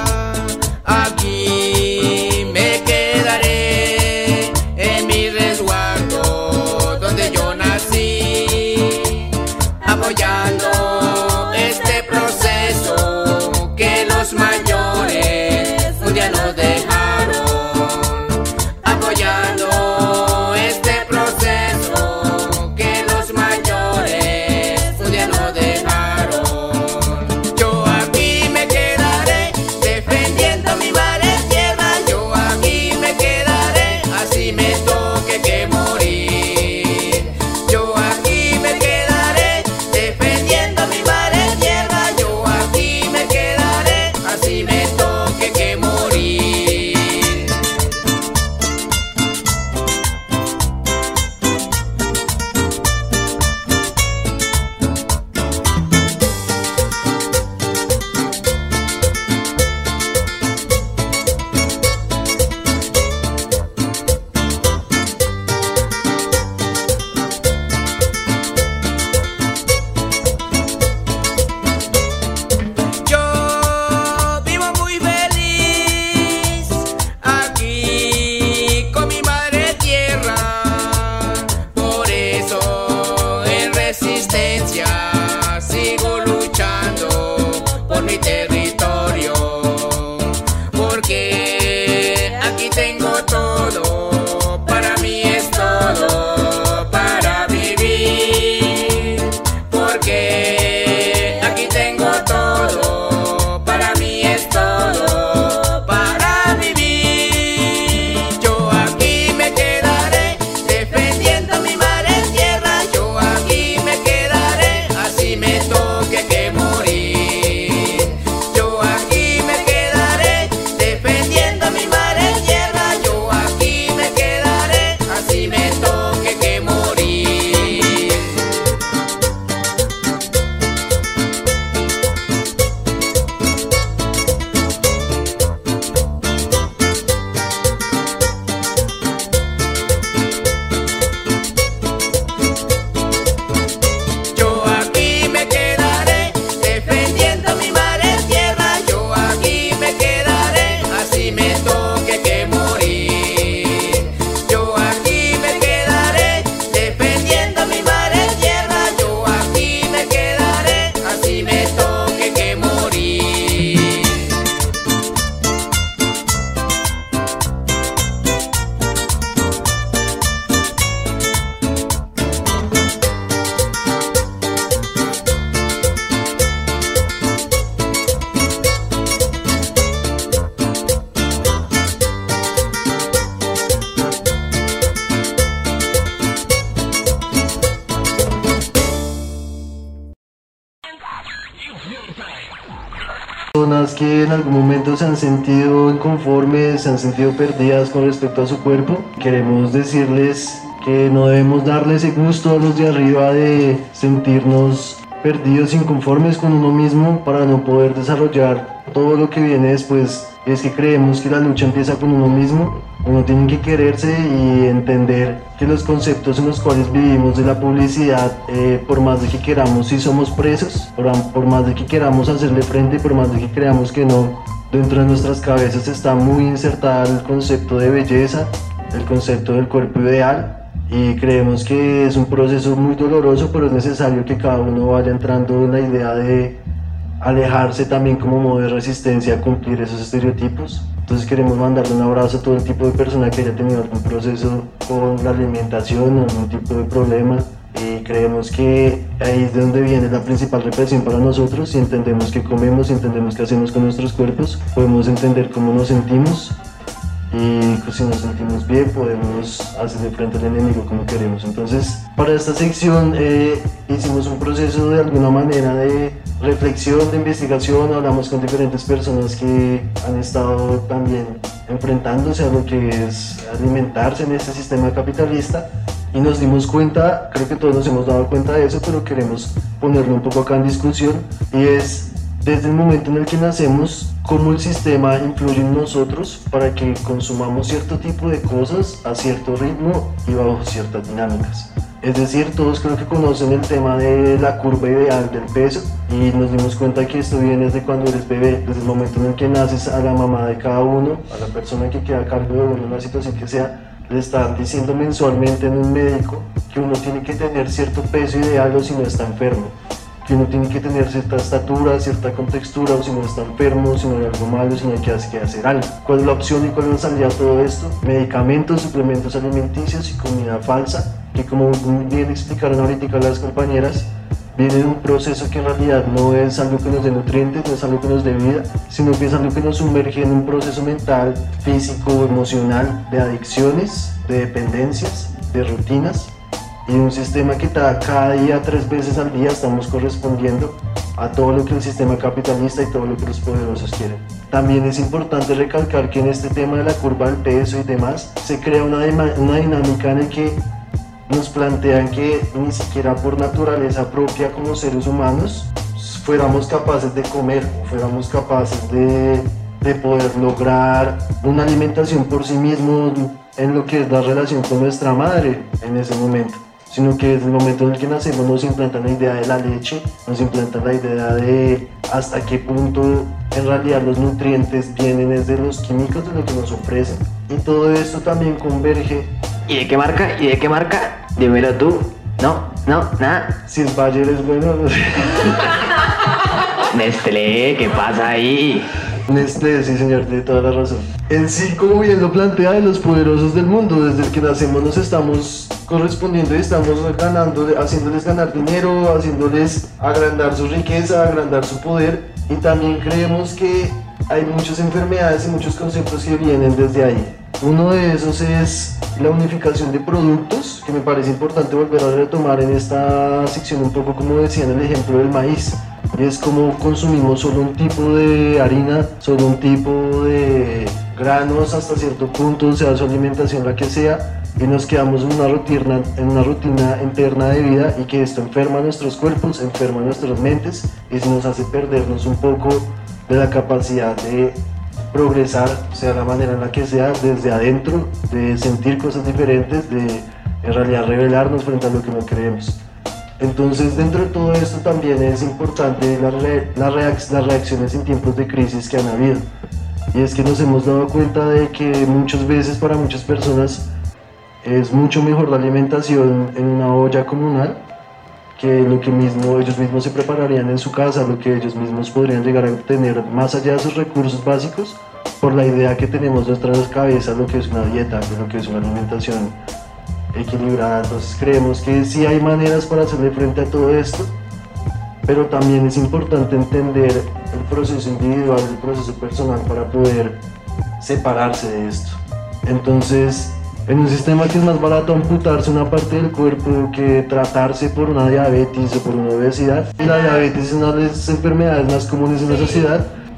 S17: aquí me quedaré en mi resguardo donde yo nací.
S8: que en algún momento se han sentido inconformes, se han sentido perdidas con respecto a su cuerpo, queremos decirles que no debemos darle ese gusto a los de arriba de sentirnos perdidos, inconformes con uno mismo para no poder desarrollar todo lo que viene después. Es que creemos que la lucha empieza con uno mismo. Uno tiene que quererse y entender que los conceptos en los cuales vivimos de la publicidad, eh, por más de que queramos, si somos presos, por, por más de que queramos hacerle frente, por más de que creamos que no, dentro de nuestras cabezas está muy insertado el concepto de belleza, el concepto del cuerpo ideal, y creemos que es un proceso muy doloroso, pero es necesario que cada uno vaya entrando en la idea de alejarse también como modo de resistencia a cumplir esos estereotipos. Entonces queremos mandarle un abrazo a todo el tipo de persona que haya tenido algún proceso con la alimentación, algún tipo de problema, y creemos que ahí es de donde viene la principal represión para nosotros. Si entendemos qué comemos, si entendemos qué hacemos con nuestros cuerpos, podemos entender cómo nos sentimos, y pues, si nos sentimos bien podemos hacerle frente al enemigo como queremos. Entonces para esta sección eh, hicimos un proceso de alguna manera de reflexión, de investigación, hablamos con diferentes personas que han estado también enfrentándose a lo que es alimentarse en este sistema capitalista, y nos dimos cuenta, creo que todos nos hemos dado cuenta de eso, pero queremos ponerlo un poco acá en discusión, y es desde el momento en el que nacemos, cómo el sistema influye en nosotros para que consumamos cierto tipo de cosas a cierto ritmo y bajo ciertas dinámicas. Es decir, todos creo que conocen el tema de la curva ideal del peso, y nos dimos cuenta que esto viene desde cuando eres bebé, desde el momento en el que naces. A la mamá de cada uno, a la persona que queda a cargo de uno en una situación que sea, le están diciendo mensualmente en un médico que uno tiene que tener cierto peso ideal o si no está enfermo, que uno tiene que tener cierta estatura, cierta contextura, o si no está enfermo, si no hay algo malo, si no hay que hacer algo. ¿Cuál es la opción y cuál es la salida a todo esto? Medicamentos, suplementos alimenticios y comida falsa, que como bien explicaron ahorita las compañeras, viene de un proceso que en realidad no es algo que nos dé nutrientes, no es algo que nos dé vida, sino que es algo que nos sumerge en un proceso mental, físico, emocional, de adicciones, de dependencias, de rutinas, y un sistema que cada día, tres veces al día, estamos correspondiendo a todo lo que el sistema capitalista y todo lo que los poderosos quieren. También es importante recalcar que en este tema de la curva del peso y demás, se crea una, una dinámica en la que nos plantean que ni siquiera por naturaleza propia como seres humanos fuéramos capaces de comer, fuéramos capaces de, de poder lograr una alimentación por sí mismos en lo que es la relación con nuestra madre en ese momento, sino que desde el momento en el que nacemos nos implantan la idea de la leche, nos implantan la idea de hasta qué punto en realidad los nutrientes vienen desde los químicos de lo que nos ofrecen, y todo esto también converge.
S14: ¿Y de qué marca? ¿Y de qué marca? Dímelo tú. No, no, nada.
S8: Si el Bayer es bueno, no sé.
S14: Nestlé, ¿qué pasa ahí?
S8: Nestlé, sí señor, tiene toda la razón. En sí, como bien lo plantea, de los poderosos del mundo, desde el que nacemos nos estamos correspondiendo y estamos ganando, haciéndoles ganar dinero, haciéndoles agrandar su riqueza, agrandar su poder, y también creemos que hay muchas enfermedades y muchos conceptos que vienen desde ahí. Uno de esos es la unificación de productos, que me parece importante volver a retomar en esta sección, un poco como decía en el ejemplo del maíz. Y es como consumimos solo un tipo de harina, solo un tipo de granos hasta cierto punto, sea su alimentación la que sea, y nos quedamos en una rutina, en una rutina interna de vida, y que esto enferma nuestros cuerpos, enferma nuestras mentes, y se nos hace perdernos un poco de la capacidad de progresar, sea la manera en la que sea, desde adentro, de sentir cosas diferentes, de en realidad rebelarnos frente a lo que no creemos. Entonces, dentro de todo esto también es importante la re, la reac las reacciones en tiempos de crisis que han habido, y es que nos hemos dado cuenta de que muchas veces para muchas personas es mucho mejor la alimentación en una olla comunal que lo que mismo ellos mismos se prepararían en su casa, lo que ellos mismos podrían llegar a obtener más allá de sus recursos básicos, por la idea que tenemos en nuestra cabeza lo que es una dieta, lo que es una alimentación equilibrada. Entonces creemos que sí hay maneras para hacerle frente a todo esto, pero también es importante entender el proceso individual, el proceso personal para poder separarse de esto. Entonces, en un sistema que es más barato amputarse una parte del cuerpo que tratarse por una diabetes o por una obesidad, la diabetes es una de las enfermedades más comunes en la sociedad,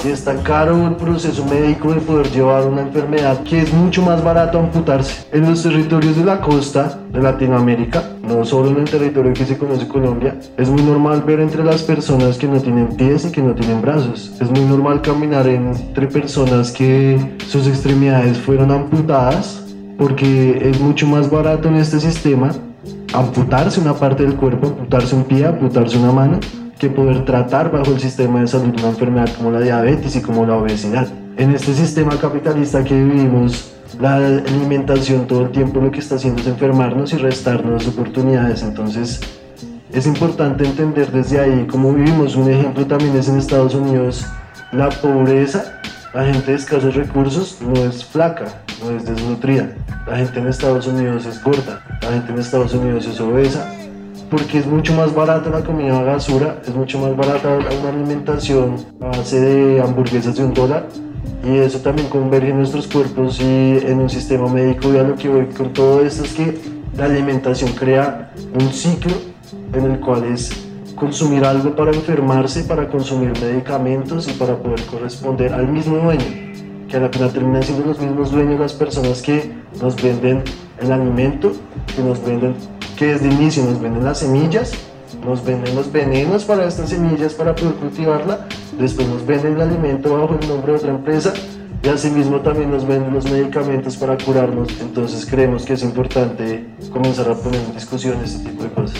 S8: y es tan caro el proceso médico de poder llevar una enfermedad que es mucho más barato amputarse. En los territorios de la costa de Latinoamérica, no solo en el territorio que se conoce Colombia, es muy normal ver entre las personas que no tienen pies y que no tienen brazos. Es muy normal caminar entre personas que sus extremidades fueron amputadas, porque es mucho más barato en este sistema amputarse una parte del cuerpo, amputarse un pie, amputarse una mano, que poder tratar bajo el sistema de salud una enfermedad como la diabetes y como la obesidad. En este sistema capitalista que vivimos, la alimentación todo el tiempo lo que está haciendo es enfermarnos y restarnos oportunidades. Entonces es importante entender desde ahí cómo vivimos. Un ejemplo también es en Estados Unidos, la pobreza. La gente de escasos recursos no es flaca, no es desnutrida. La gente en Estados Unidos es gorda, la gente en Estados Unidos es obesa, porque es mucho más barata la comida basura, es mucho más barata una alimentación a base de hamburguesas de un dólar, y eso también converge en nuestros cuerpos y en un sistema médico. Y a lo que voy con todo esto es que la alimentación crea un ciclo en el cual es consumir algo para enfermarse, para consumir medicamentos y para poder corresponder al mismo dueño, que a la final terminan siendo los mismos dueños las personas que nos venden el alimento, que nos venden, que desde el inicio nos venden las semillas, nos venden los venenos para estas semillas para poder cultivarla, después nos venden el alimento bajo el nombre de otra empresa y asimismo también nos venden los medicamentos para curarnos. Entonces creemos que es importante comenzar a poner en discusión este tipo de cosas.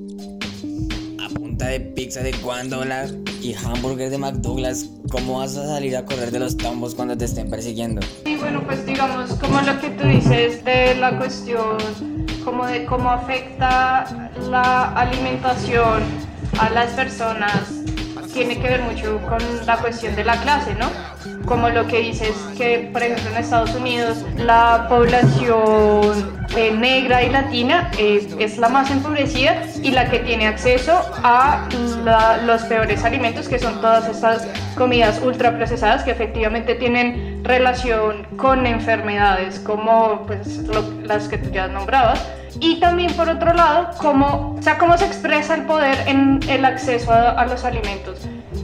S10: De pizza de one dólar y hamburger de McDonald's, ¿cómo vas a salir a correr de los tombos cuando te estén persiguiendo?
S6: Y bueno, pues digamos, como lo que tú dices de la cuestión, como de cómo afecta la alimentación a las personas, tiene que ver mucho con la cuestión de la clase, ¿no? Como lo que dices, que por ejemplo en Estados Unidos la población eh, negra y latina eh, es la más empobrecida y la que tiene acceso a la, los peores alimentos, que son todas estas comidas ultraprocesadas que efectivamente tienen relación con enfermedades como pues, lo, las que tú ya nombrabas. Y también por otro lado, cómo, o sea, cómo se expresa el poder en el acceso a, a los alimentos,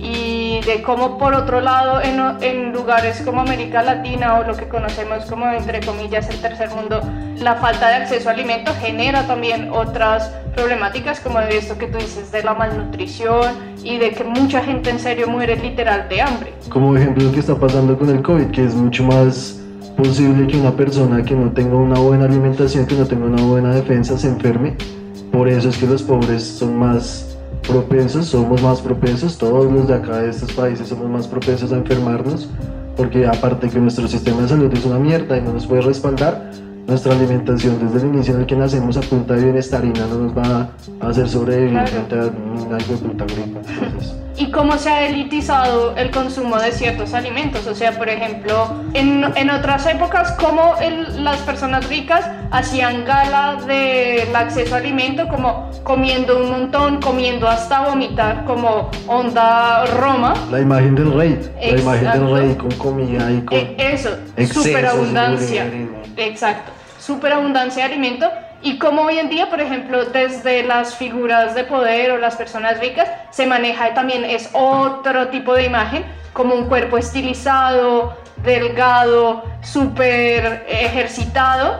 S6: y de cómo por otro lado en, en lugares como América Latina o lo que conocemos como entre comillas el tercer mundo, la falta de acceso a alimentos genera también otras problemáticas como de esto que tú dices de la malnutrición y de que mucha gente en serio muere literal de hambre.
S8: Como ejemplo lo que está pasando con el COVID, que es mucho más posible que una persona que no tenga una buena alimentación, que no tenga una buena defensa, se enferme. Por eso es que los pobres son más propensos, somos más propensos, todos los de acá de estos países somos más propensos a enfermarnos, porque aparte que nuestro sistema de salud es una mierda y no nos puede respaldar, nuestra alimentación desde el inicio en el que nacemos a punta de bienestarina no nos va a hacer sobrevivir frente a una hijo de puta gripa. Entonces,
S6: y cómo se ha elitizado el consumo de ciertos alimentos, o sea, por ejemplo, en, en otras épocas, cómo el, las personas ricas hacían gala del acceso a alimento, como comiendo un montón, comiendo hasta vomitar, como onda Roma.
S8: La imagen del rey,
S6: Exacto.
S8: la imagen del rey con comida y con
S6: e- eso,
S8: excesos,
S6: superabundancia,
S8: y
S6: exacto, superabundancia de alimento. Y como hoy en día, por ejemplo, desde las figuras de poder o las personas ricas, se maneja también es otro tipo de imagen, como un cuerpo estilizado, delgado, súper ejercitado,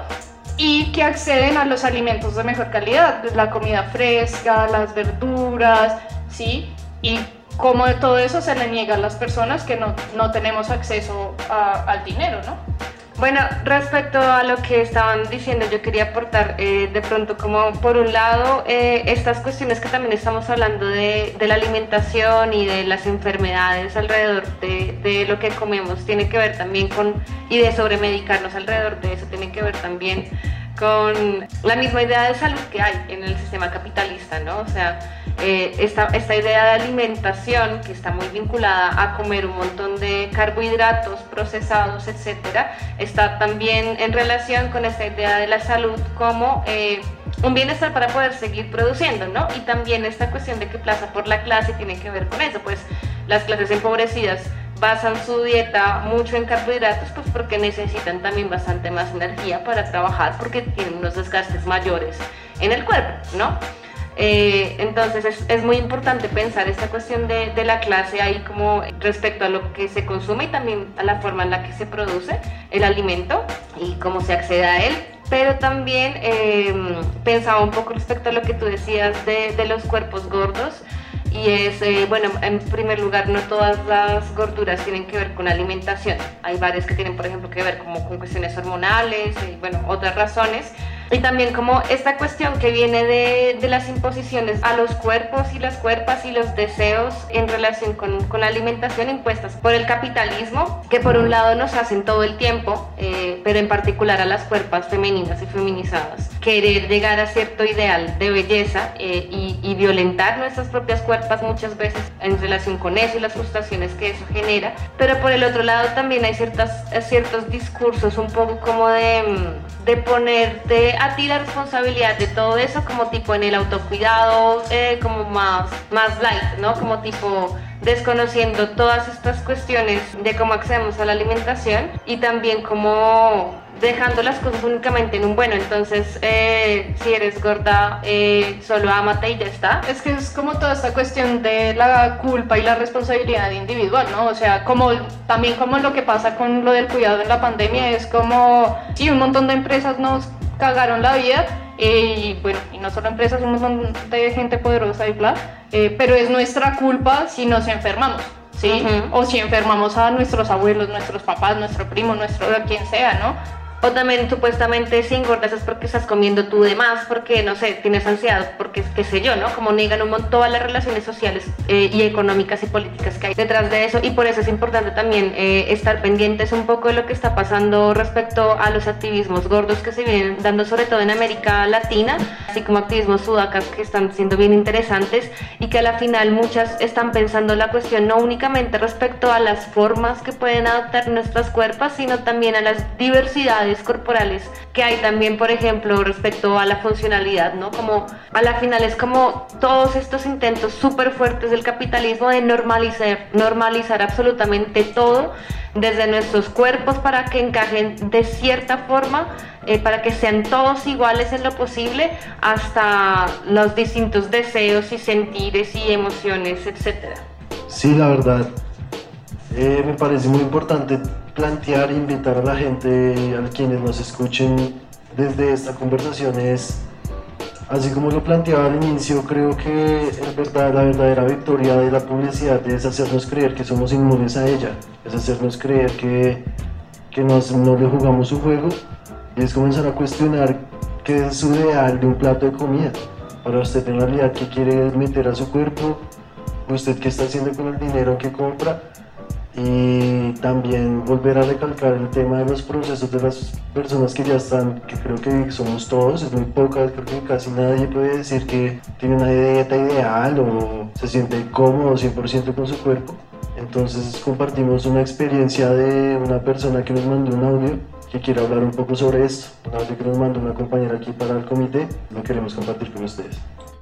S6: y que acceden a los alimentos de mejor calidad, la comida fresca, las verduras, ¿sí? Y como de todo eso se le niega a las personas que no, no tenemos acceso a, al dinero, ¿no?
S9: Bueno, respecto a lo que estaban diciendo, yo quería aportar eh, de pronto como por un lado eh, estas cuestiones que también estamos hablando de, de la alimentación y de las enfermedades alrededor de, de lo que comemos, tiene que ver también con, y de sobremedicarnos alrededor de eso, tiene que ver también con la misma idea de salud que hay en el sistema capitalista, ¿no? O sea, eh, esta, esta idea de alimentación que está muy vinculada a comer un montón de carbohidratos procesados, etcétera, está también en relación con esta idea de la salud como eh, un bienestar para poder seguir produciendo, ¿no? Y también esta cuestión de que plaza por la clase tiene que ver con eso, pues las clases empobrecidas basan su dieta mucho en carbohidratos, pues porque necesitan también bastante más energía para trabajar, porque tienen unos desgastes mayores en el cuerpo, ¿no? Eh, entonces es, es muy importante pensar esta cuestión de, de la clase ahí como respecto a lo que se consume y también a la forma en la que se produce el alimento y cómo se accede a él. Pero también eh, pensaba un poco respecto a lo que tú decías de, de los cuerpos gordos. Y es, eh, bueno, en primer lugar, no todas las gorduras tienen que ver con alimentación. Hay varias que tienen, por ejemplo, que ver como con cuestiones hormonales y, bueno, otras razones. Y también como esta cuestión que viene de, de las imposiciones a los cuerpos y las cuerpas y los deseos en relación con, con la alimentación impuestas por el capitalismo, que por un lado nos hacen todo el tiempo, eh, pero en particular a las cuerpas femeninas y feminizadas, querer llegar a cierto ideal de belleza eh, y, y violentar nuestras propias cuerpas muchas veces en relación con eso y las frustraciones que eso genera. Pero por el otro lado también hay ciertas, ciertos discursos un poco como de, de ponerte a ti la responsabilidad de todo eso, como tipo en el autocuidado, eh, como más, más light, ¿no? Como tipo desconociendo todas estas cuestiones de cómo accedemos a la alimentación y también como dejando las cosas únicamente en un bueno. Entonces, eh, si eres gorda, eh, solo ámate y ya está.
S6: Es que es como toda esta cuestión de la culpa y la responsabilidad individual, ¿no? O sea, como también como lo que pasa con lo del cuidado en la pandemia, es como, sí, un montón de empresas nos cagaron la vida, eh, y bueno, y no solo empresas, un montón de gente poderosa y bla, eh, pero es nuestra culpa si nos enfermamos, ¿sí? Uh-huh. O si enfermamos a nuestros abuelos, nuestros papás, nuestro primo, nuestro, quien sea, ¿no?
S9: O también supuestamente si engordas es porque estás comiendo tú de más, porque no sé, tienes ansiedad, porque qué sé yo, ¿no? Como niegan un montón todas las relaciones sociales eh, y económicas y políticas que hay detrás de eso, y por eso es importante también eh, estar pendientes un poco de lo que está pasando respecto a los activismos gordos que se vienen dando sobre todo en América Latina, así como activismos sudacas que están siendo bien interesantes y que a la final muchas están pensando la cuestión no únicamente respecto a las formas que pueden adoptar nuestras cuerpos, sino también a las diversidades corporales que hay también, por ejemplo, respecto a la funcionalidad, ¿no? Como a la final es como todos estos intentos súper fuertes del capitalismo de normalizar, normalizar absolutamente todo, desde nuestros cuerpos para que encajen de cierta forma, eh, para que sean todos iguales en lo posible, hasta los distintos deseos y sentires y emociones, etcétera.
S8: Sí, la verdad, eh, me parece muy importante plantear e invitar a la gente, a quienes nos escuchen desde esta conversación, es, así como lo planteaba al inicio, creo que es verdad, la verdadera victoria de la publicidad es hacernos creer que somos inmunes a ella, es hacernos creer que, que nos, no le jugamos su juego, y es comenzar a cuestionar qué es su ideal de un plato de comida. Para usted, en realidad, qué quiere meter a su cuerpo, usted qué está haciendo con el dinero que compra. Y también volver a recalcar el tema de los procesos de las personas que ya están, que creo que somos todos, es muy pocas, creo que casi nadie puede decir que tiene una dieta ideal o se siente cómodo cien por ciento con su cuerpo. Entonces compartimos una experiencia de una persona que nos mandó un audio que quiere hablar un poco sobre esto, un audio que nos mandó una compañera aquí para el comité, lo queremos compartir con ustedes.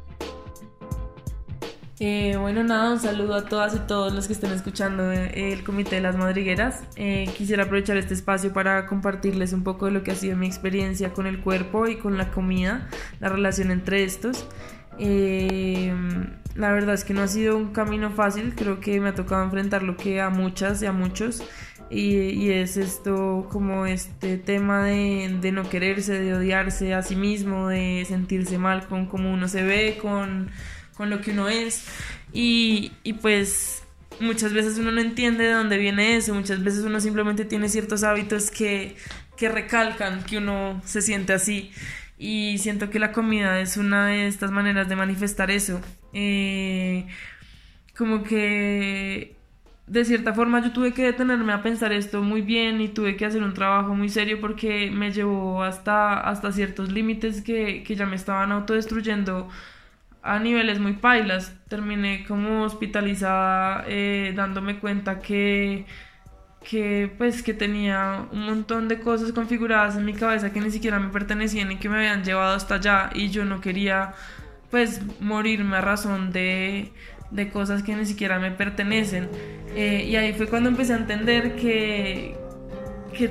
S18: Eh, bueno, nada, un saludo a todas y todos los que estén escuchando el Comité de las Madrigueras. Eh, quisiera aprovechar este espacio para compartirles un poco de lo que ha sido mi experiencia con el cuerpo y con la comida, la relación entre estos. Eh, la verdad es que no ha sido un camino fácil, creo que me ha tocado enfrentar lo que a muchas y a muchos, y, y es esto, como este tema de, de no quererse, de odiarse a sí mismo, de sentirse mal con cómo uno se ve, con... con lo que uno es, y, y pues muchas veces uno no entiende de dónde viene eso, muchas veces uno simplemente tiene ciertos hábitos que, que recalcan que uno se siente así, y siento que la comida es una de estas maneras de manifestar eso. Eh, como que de cierta forma yo tuve que detenerme a pensar esto muy bien y tuve que hacer un trabajo muy serio porque me llevó hasta, hasta ciertos límites que, que ya me estaban autodestruyendo a niveles muy pailas. Terminé como hospitalizada, eh, dándome cuenta que, que pues que tenía un montón de cosas configuradas en mi cabeza que ni siquiera me pertenecían y que me habían llevado hasta allá, y yo no quería pues morirme a razón de, de cosas que ni siquiera me pertenecen. Eh, y ahí fue cuando empecé a entender que, que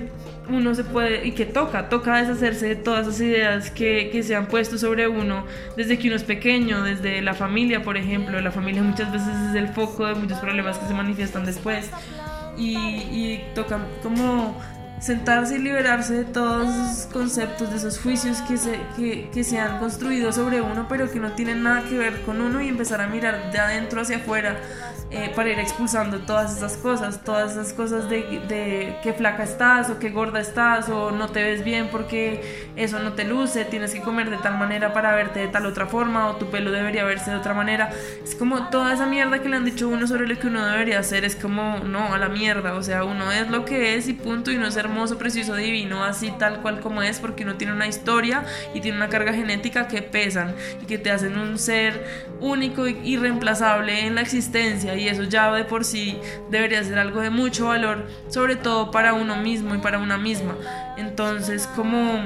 S18: uno se puede, y que toca, toca deshacerse de todas esas ideas que, que se han puesto sobre uno desde que uno es pequeño, desde la familia, por ejemplo. La familia muchas veces es el foco de muchos problemas que se manifiestan después, y, y toca como sentarse y liberarse de todos esos conceptos, de esos juicios que se, que, que se han construido sobre uno, pero que no tienen nada que ver con uno, y empezar a mirar de adentro hacia afuera, eh, para ir expulsando todas esas cosas, todas esas cosas de, de qué flaca estás, o qué gorda estás, o no te ves bien porque eso no te luce, tienes que comer de tal manera para verte de tal otra forma, o tu pelo debería verse de otra manera. Es como toda esa mierda que le han dicho a uno sobre lo que uno debería hacer, es como, no, a la mierda, o sea, uno es lo que es y punto, y no es hermoso, precioso, divino, así tal cual como es, porque uno tiene una historia y tiene una carga genética que pesan y que te hacen un ser único y irreemplazable en la existencia, y eso ya de por sí debería ser algo de mucho valor, sobre todo para uno mismo y para una misma. Entonces, como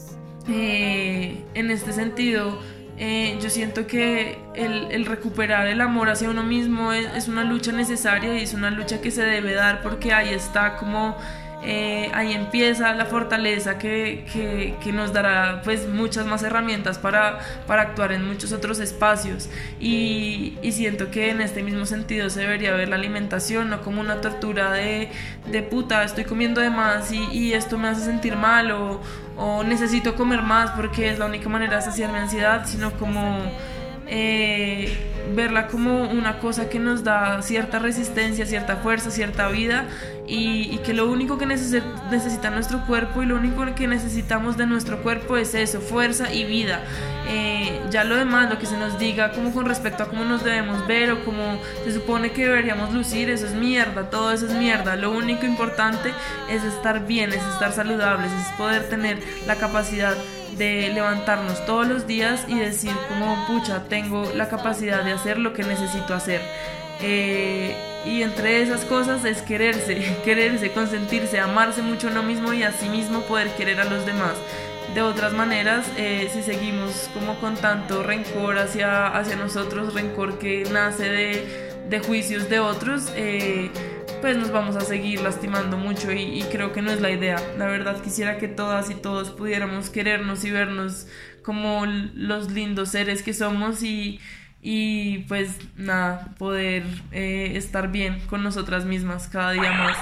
S18: eh, en este sentido, Eh, yo siento que el, el recuperar el amor hacia uno mismo es, es una lucha necesaria, y es una lucha que se debe dar, porque ahí está como eh, ahí empieza la fortaleza que, que, que nos dará pues muchas más herramientas para, para actuar en muchos otros espacios, y, y siento que en este mismo sentido se debería ver la alimentación no como una tortura de, de puta, estoy comiendo de más y, y esto me hace sentir mal, o o necesito comer más porque es la única manera de saciar mi ansiedad, sino como eh, verla como una cosa que nos da cierta resistencia, cierta fuerza, cierta vida, y, y que lo único que neces- necesita nuestro cuerpo y lo único que necesitamos de nuestro cuerpo es eso, fuerza y vida. Eh, ya lo demás, lo que se nos diga como con respecto a cómo nos debemos ver o cómo se supone que deberíamos lucir, eso es mierda, todo eso es mierda. Lo único importante es estar bien, es estar saludables, es poder tener la capacidad de levantarnos todos los días y decir como, pucha, tengo la capacidad de hacer lo que necesito hacer. Eh, y entre esas cosas es quererse, quererse, consentirse, amarse mucho a uno mismo y a sí mismo poder querer a los demás. De otras maneras, eh, si seguimos como con tanto rencor hacia, hacia nosotros, rencor que nace de, de juicios de otros, eh, pues nos vamos a seguir lastimando mucho, y, y creo que no es la idea. La verdad, quisiera que todas y todos pudiéramos querernos y vernos como los lindos seres que somos, y, y pues nada, poder eh, estar bien con nosotras mismas cada día más.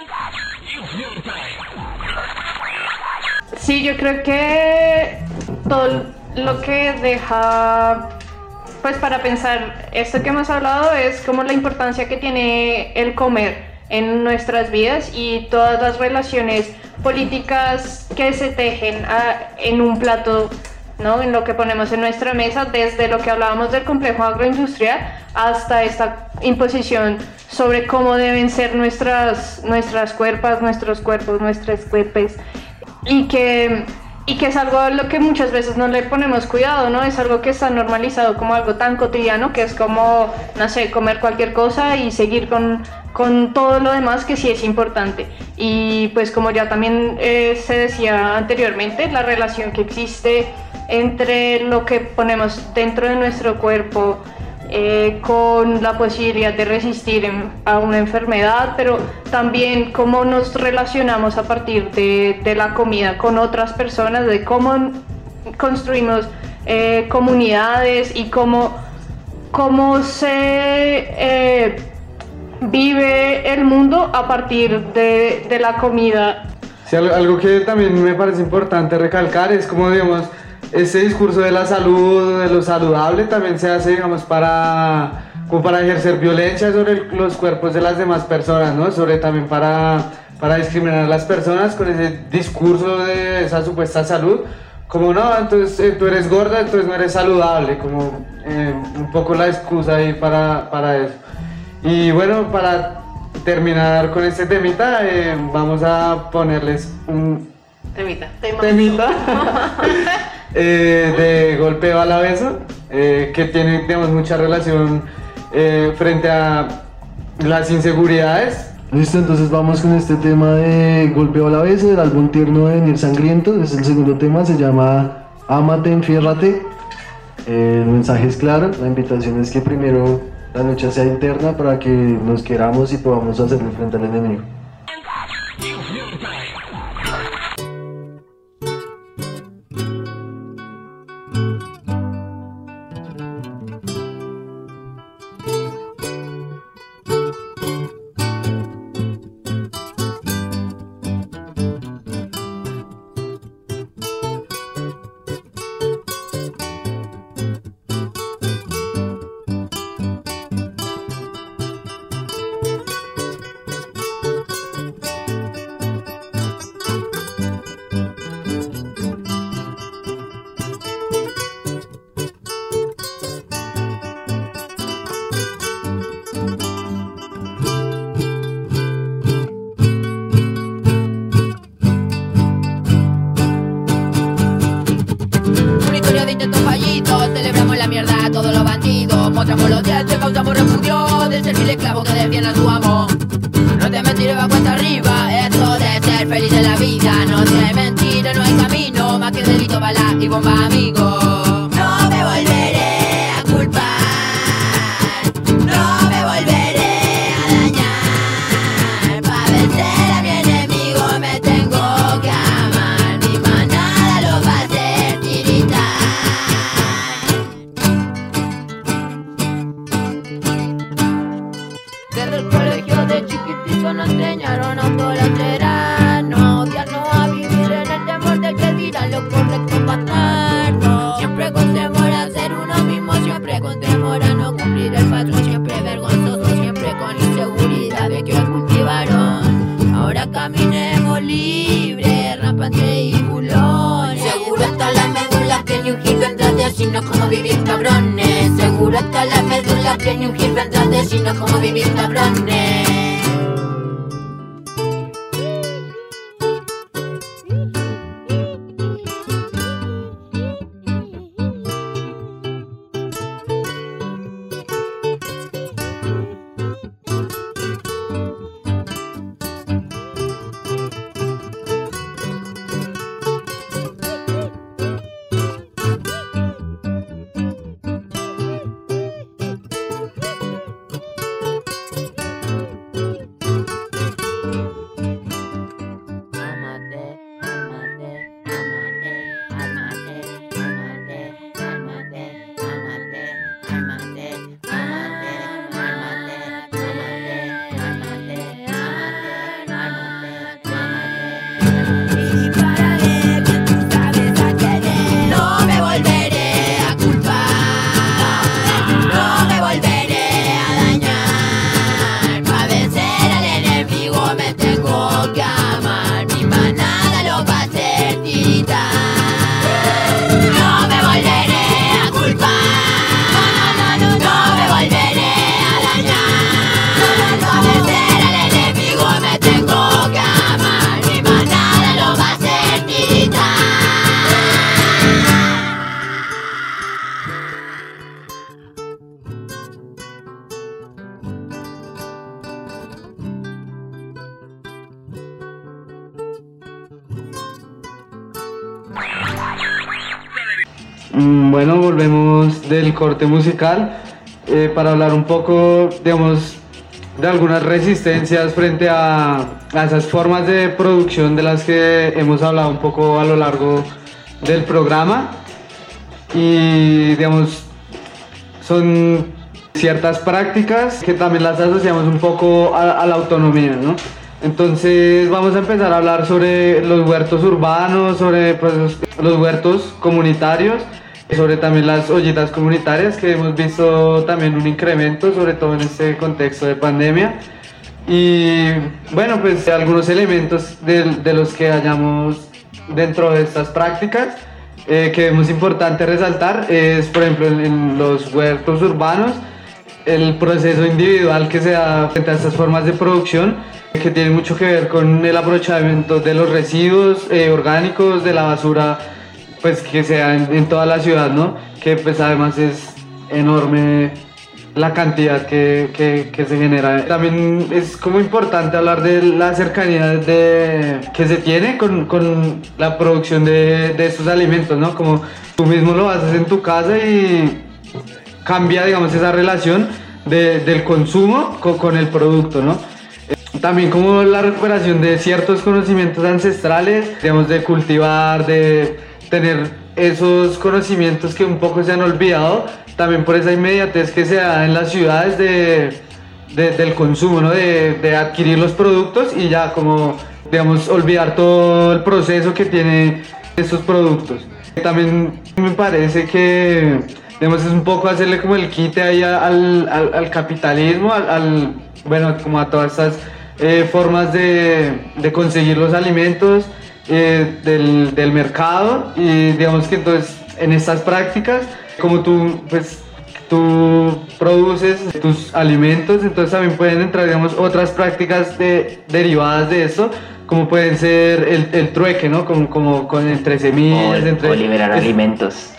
S6: Sí, yo creo que todo lo que deja, pues para pensar esto que hemos hablado, es como la importancia que tiene el comer en nuestras vidas, y todas las relaciones políticas que se tejen a, en un plato, ¿no? En lo que ponemos en nuestra mesa, desde lo que hablábamos del complejo agroindustrial hasta esta imposición sobre cómo deben ser nuestras, nuestras cuerpas, nuestros cuerpos, nuestras cuerpes, y que, y que es algo a lo que muchas veces no le ponemos cuidado, ¿no? Es algo que está normalizado como algo tan cotidiano, que es como, no sé, comer cualquier cosa y seguir con, con todo lo demás que sí es importante. Y pues como ya también eh, se decía anteriormente, la relación que existe entre lo que ponemos dentro de nuestro cuerpo Eh, con la posibilidad de resistir en, a una enfermedad, pero también cómo nos relacionamos a partir de, de la comida con otras personas, de cómo construimos eh, comunidades y cómo, cómo se eh, vive el mundo a partir de, de la comida.
S11: Sí, algo, algo que también me parece importante recalcar es como, digamos, ese discurso de la salud, de lo saludable, también se hace, digamos, para, como para ejercer violencia sobre el, los cuerpos de las demás personas, ¿no? Sobre también para, para discriminar a las personas con ese discurso de esa supuesta salud, como no, entonces eh, tú eres gorda, entonces no eres saludable, como eh, un poco la excusa ahí para, para eso. Y bueno, para terminar con este temita, eh, vamos a ponerles un
S6: temita,
S11: temita. Eh, de golpeo a la beso, eh, que tiene, digamos, mucha relación eh, frente a las inseguridades.
S8: Listo, entonces vamos con este tema de Golpeo a la beso del álbum Tierno de Venir Sangriento. Es el segundo tema, se llama Ámate, Enfiérrate. Eh, el mensaje es claro, la invitación es que primero la lucha sea interna para que nos queramos y podamos hacerle frente al enemigo.
S12: de intentos fallidos. Celebramos la mierda, todos los bandidos. Mostramos los dientes, causamos repudio del servil esclavo que defiende a su amo. No te mentiré, va cuesta arriba. Esto de ser feliz en la vida no tiene mentira, no hay camino. Más que delito, bala y bomba, amigo. No me volveré a culpar. No me volveré a dañar. Pa' vencer a mi enemigo me tengo que amar. Ni más nada lo va a hacer tiritar. Desde el colegio de chiquitito nos enseñaron a tolerar, no odiarnos, a vivir en el temor de que dirán lo correcto matarnos. Siempre con temor a ser uno mismo, siempre con temor a no cumplir el patrón, siempre vergonzoso, siempre con inseguridad de que cultivaron. Ahora caminemos libres, rampante y burlón. Seguro hasta la médula que ni un gil vendrá de sino como vivir cabrones. Seguro hasta la médula que ni un gil vendrá de sino como vivir cabrones.
S11: Bueno, volvemos del corte musical eh, para hablar un poco, digamos, de algunas resistencias frente a, a esas formas de producción de las que hemos hablado un poco a lo largo del programa. Y, digamos, son ciertas prácticas que también las asociamos un poco a, a la autonomía, ¿no? Entonces vamos a empezar a hablar sobre los huertos urbanos, sobre pues, los huertos comunitarios, sobre también las ollitas comunitarias, que hemos visto también un incremento, sobre todo en este contexto de pandemia. Y bueno, pues algunos elementos de, de los que hallamos dentro de estas prácticas eh, que vemos importante resaltar es, por ejemplo, en, en los huertos urbanos, el proceso individual que se da frente a estas formas de producción, que tiene mucho que ver con el aprovechamiento de los residuos eh, orgánicos, de la basura, pues que se da en, en toda la ciudad, ¿no? Que pues además es enorme la cantidad que, que, que se genera. También es como importante hablar de la cercanía de, que se tiene con, con la producción de, de estos alimentos, ¿no? Como tú mismo lo haces en tu casa y cambia, digamos, esa relación de, del consumo con, con el producto, ¿no? También como la recuperación de ciertos conocimientos ancestrales, digamos, de cultivar, de tener esos conocimientos que un poco se han olvidado, también por esa inmediatez que se da en las ciudades de, de, del consumo, ¿no? de, de adquirir los productos y ya como, digamos, olvidar todo el proceso que tiene estos productos. También me parece que, digamos, es un poco hacerle como el quite ahí al, al, al capitalismo, al, al, bueno, como a todas estas eh, formas de, de conseguir los alimentos eh, del, del mercado, y digamos que entonces en estas prácticas, como tú, pues, tú produces tus alimentos, entonces también pueden entrar, digamos, otras prácticas de, derivadas de eso, como pueden ser el, el trueque, ¿no? Como, como con entre semillas,
S14: o,
S11: entre...
S14: o liberar
S11: es,
S14: alimentos.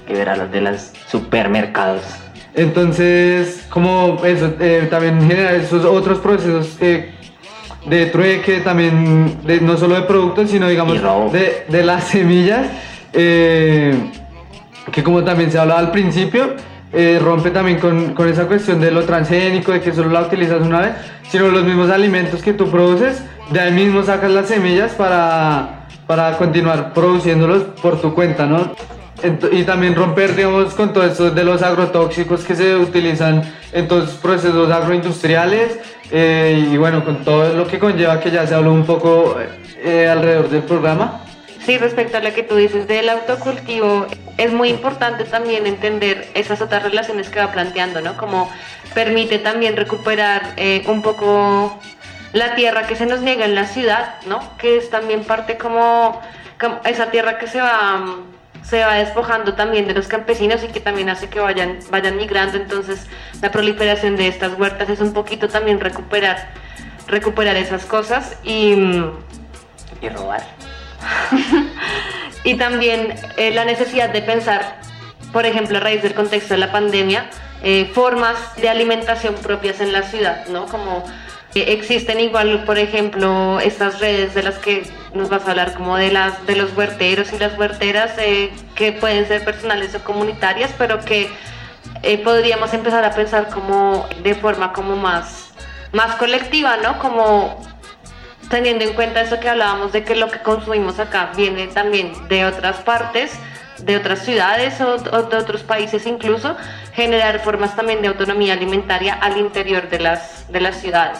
S14: que ver a los de los supermercados.
S11: Entonces, como eso, eh, también generar esos otros procesos eh, de trueque, también de, no solo de productos, sino digamos de, de las semillas, eh, que como también se hablaba al principio, eh, rompe también con, con esa cuestión de lo transgénico, de que solo la utilizas una vez, sino los mismos alimentos que tú produces, de ahí mismo sacas las semillas para, para continuar produciéndolos por tu cuenta, ¿no? Y también romper, digamos, con todo esto de los agrotóxicos que se utilizan en todos los procesos agroindustriales eh, y bueno, con todo lo que conlleva, que ya se habló un poco eh, alrededor del programa.
S9: Sí, respecto a lo que tú dices del autocultivo, es muy importante también entender esas otras relaciones que va planteando, ¿no? Como permite también recuperar eh, un poco la tierra que se nos niega en la ciudad, ¿no? Que es también parte como, como esa tierra que se va... se va despojando también de los campesinos y que también hace que vayan, vayan migrando. Entonces la proliferación de estas huertas es un poquito también recuperar, recuperar esas cosas y,
S14: y robar.
S9: Y también eh, la necesidad de pensar, por ejemplo, a raíz del contexto de la pandemia, eh, formas de alimentación propias en la ciudad, ¿no? Como eh, existen igual, por ejemplo, estas redes de las que nos vas a hablar, como de las de los huerteros y las huerteras, eh, que pueden ser personales o comunitarias, pero que eh, podríamos empezar a pensar como de forma como más, más colectiva, ¿no? Como teniendo en cuenta eso que hablábamos de que lo que consumimos acá viene también de otras partes, de otras ciudades o, o de otros países incluso, generar formas también de autonomía alimentaria al interior de las, de las ciudades.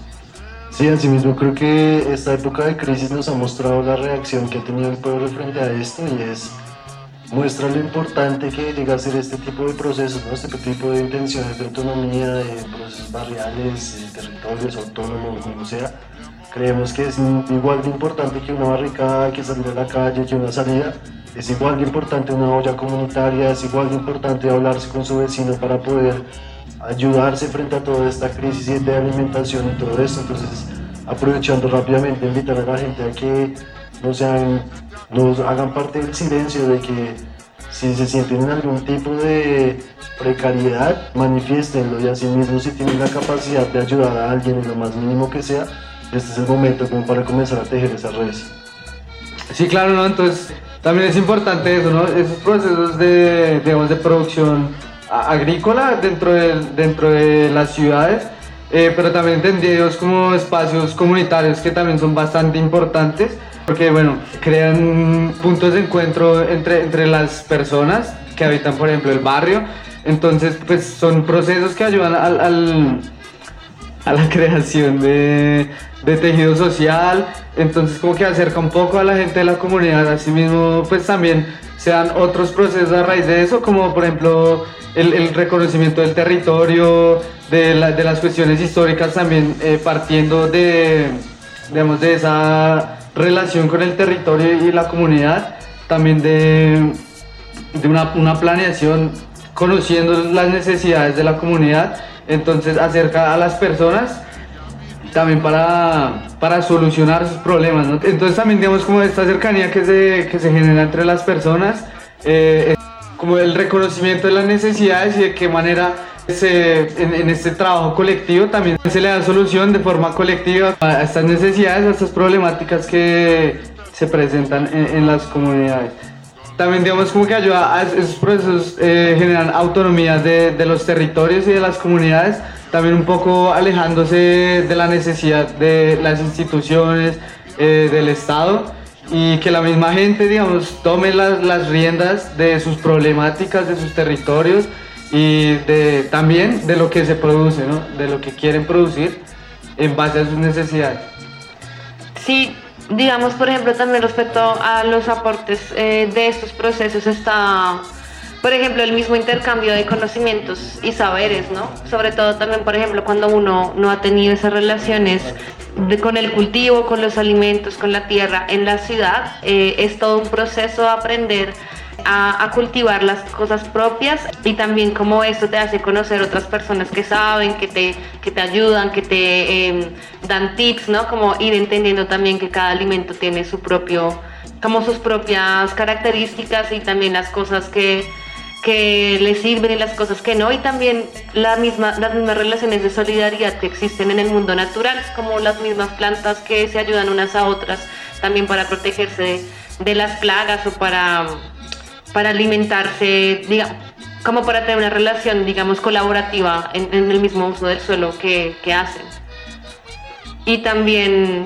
S8: Sí, asimismo creo que esta época de crisis nos ha mostrado la reacción que ha tenido el pueblo frente a esto, y es muestra lo importante que llega a ser este tipo de procesos, ¿no? Este tipo de intenciones de autonomía, de procesos barriales, de territorios autónomos, como sea. Creemos que es igual de importante que una barricada, que salir a la calle, que una salida. Es igual de importante una olla comunitaria, es igual de importante hablarse con su vecino para poder ayudarse frente a toda esta crisis de alimentación y todo esto. Entonces, aprovechando rápidamente, invitar a la gente a que no sean, no hagan parte del silencio, de que si se sienten en algún tipo de precariedad, manifiéstenlo, y asimismo si tienen la capacidad de ayudar a alguien en lo más mínimo que sea, este es el momento como para comenzar a tejer esas redes.
S11: Sí, claro, ¿no? Entonces también es importante eso, ¿no? Esos procesos de, digamos, de producción agrícola dentro de, dentro de las ciudades, eh, pero también entendidos como espacios comunitarios que también son bastante importantes, porque bueno, crean puntos de encuentro entre, entre las personas que habitan, por ejemplo, el barrio. Entonces pues son procesos que ayudan al, al, a la creación de, de tejido social. Entonces como que acerca un poco a la gente de la comunidad. Asimismo pues también se dan otros procesos a raíz de eso, como por ejemplo el, el reconocimiento del territorio, de, la, de las cuestiones históricas también, eh, partiendo de, digamos, de esa relación con el territorio y la comunidad, también de, de una, una planeación conociendo las necesidades de la comunidad. Entonces acerca a las personas también para, para solucionar sus problemas, ¿no? Entonces también digamos como esta cercanía que se, que se genera entre las personas, eh, como el reconocimiento de las necesidades y de qué manera se, en, en este trabajo colectivo también se le da solución de forma colectiva a estas necesidades, a estas problemáticas que se presentan en, en las comunidades. También digamos como que ayuda a esos procesos, eh, generan autonomía de, de los territorios y de las comunidades, también un poco alejándose de la necesidad de las instituciones, eh, del Estado, y que la misma gente, digamos, tome las, las riendas de sus problemáticas, de sus territorios y de, también de lo que se produce, ¿no? De lo que quieren producir en base a sus necesidades.
S9: Sí, digamos, por ejemplo, también respecto a los aportes eh, de estos procesos está, por ejemplo, el mismo intercambio de conocimientos y saberes, ¿no? Sobre todo también, por ejemplo, cuando uno no ha tenido esas relaciones de, con el cultivo, con los alimentos, con la tierra en la ciudad, eh, es todo un proceso de aprender a, a cultivar las cosas propias, y también como esto te hace conocer otras personas que saben, que te, que te ayudan, que te eh, dan tips, ¿no? Como ir entendiendo también que cada alimento tiene su propio, como sus propias características, y también las cosas que que les sirven y las cosas que no, y también la misma, las mismas relaciones de solidaridad que existen en el mundo natural, como las mismas plantas que se ayudan unas a otras también para protegerse de, de las plagas o para, para alimentarse, digamos, como para tener una relación, digamos, colaborativa en, en el mismo uso del suelo que, que hacen. Y también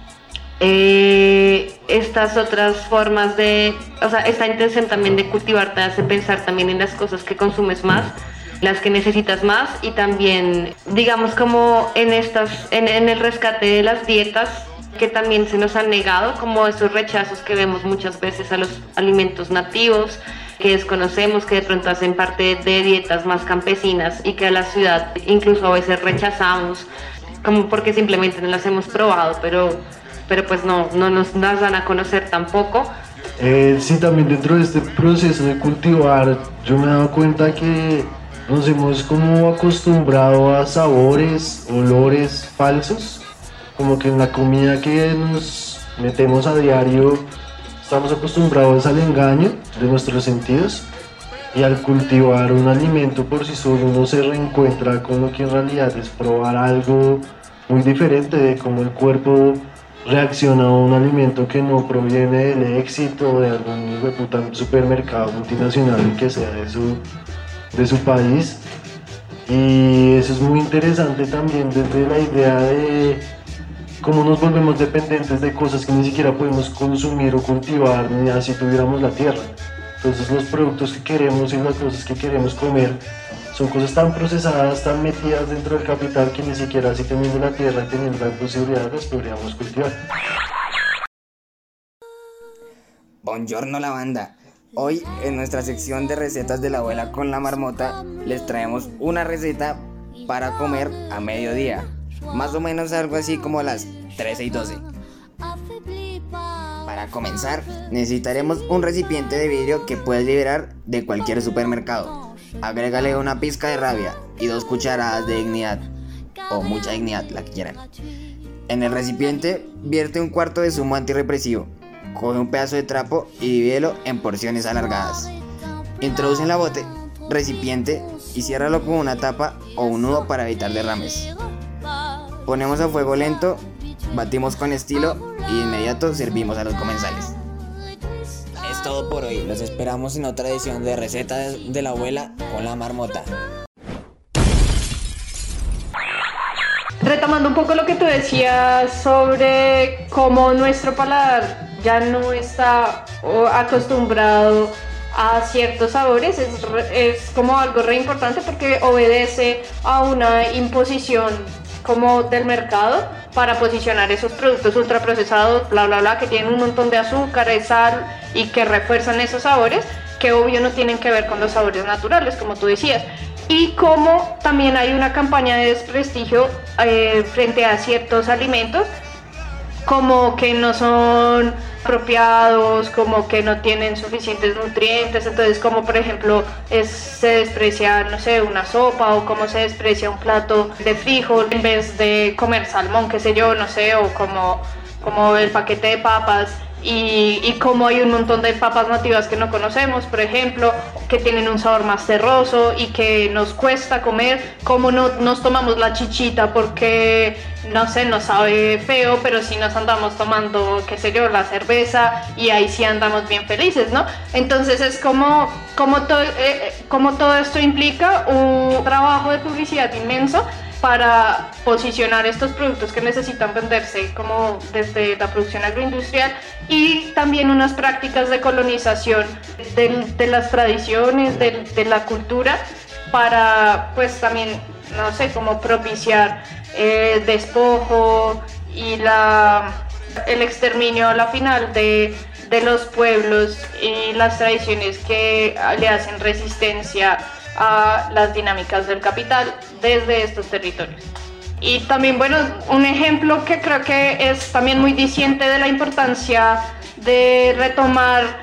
S9: eh, estas otras formas de, o sea, esta intención también de cultivar te hace pensar también en las cosas que consumes más, las que necesitas más, y también, digamos, como en estas, en, en el rescate de las dietas que también se nos han negado, como esos rechazos que vemos muchas veces a los alimentos nativos, que desconocemos, que de pronto hacen parte de dietas más campesinas y que a la ciudad incluso a veces rechazamos, como porque simplemente no las hemos probado, pero, pero pues no, no nos las dan a conocer tampoco.
S8: Eh, sí, también dentro de este proceso de cultivar, yo me he dado cuenta que nos hemos como acostumbrado a sabores, olores falsos, como que en la comida que nos metemos a diario estamos acostumbrados al engaño de nuestros sentidos, y al cultivar un alimento por sí solo uno se reencuentra con lo que en realidad es probar algo muy diferente de cómo el cuerpo reacciona a un alimento que no proviene del éxito de algún hijo de puta supermercado multinacional que sea de su, de su país. Y eso es muy interesante también desde la idea de cómo nos volvemos dependientes de cosas que ni siquiera podemos consumir o cultivar ni así tuviéramos la tierra. Entonces los productos que queremos y las cosas que queremos comer son cosas tan procesadas, tan metidas dentro del capital que ni siquiera así teniendo la tierra y teniendo la posibilidad las podríamos cultivar.
S10: Buongiorno la banda. Hoy en nuestra sección de recetas de la abuela con la marmota les traemos una receta para comer a mediodía. Más o menos algo así como a las trece y doce. Para comenzar, necesitaremos un recipiente de vidrio que puedes liberar de cualquier supermercado. Agrégale una pizca de rabia y dos cucharadas de dignidad, o mucha dignidad, la que quieran. En el recipiente, vierte un cuarto de zumo antirrepresivo. Coge un pedazo de trapo y divídelo en porciones alargadas. Introduce en la bote, recipiente y ciérralo con una tapa o un nudo para evitar derrames. Ponemos a fuego lento, batimos con estilo y de inmediato servimos a los comensales. Es todo por hoy, los esperamos en otra edición de Recetas de la Abuela con la Marmota.
S6: Retomando un poco lo que tú decías sobre cómo nuestro paladar ya no está acostumbrado a ciertos sabores, es, es como algo re importante porque obedece a una imposición como del mercado para posicionar esos productos ultraprocesados, bla bla bla, que tienen un montón de azúcar, sal y que refuerzan esos sabores, que obvio no tienen que ver con los sabores naturales, como tú decías. Y como también hay una campaña de desprestigio eh, frente a ciertos alimentos, como que no son apropiados, como que no tienen suficientes nutrientes, entonces como por ejemplo es, se desprecia, no sé, una sopa, o como se desprecia un plato de frijol en vez de comer salmón, qué sé yo, no sé, o como, como el paquete de papas. Y, y como hay un montón de papas nativas que no conocemos, por ejemplo, que tienen un sabor más terroso y que nos cuesta comer, como no nos tomamos la chichita porque, no sé, nos sabe feo, pero sí nos andamos tomando, qué sé yo, la cerveza, y ahí sí andamos bien felices, ¿no? Entonces es como, como, to, eh, como todo esto implica un trabajo de publicidad inmenso para posicionar estos productos que necesitan venderse como desde la producción agroindustrial, y también unas prácticas de colonización de, de las tradiciones, de, de la cultura, para pues también, no sé, como propiciar el despojo y la, el exterminio a la final de, de los pueblos y las tradiciones que le hacen resistencia a las dinámicas del capital desde estos territorios. Y también, bueno, un ejemplo que creo que es también muy diciente de la importancia de retomar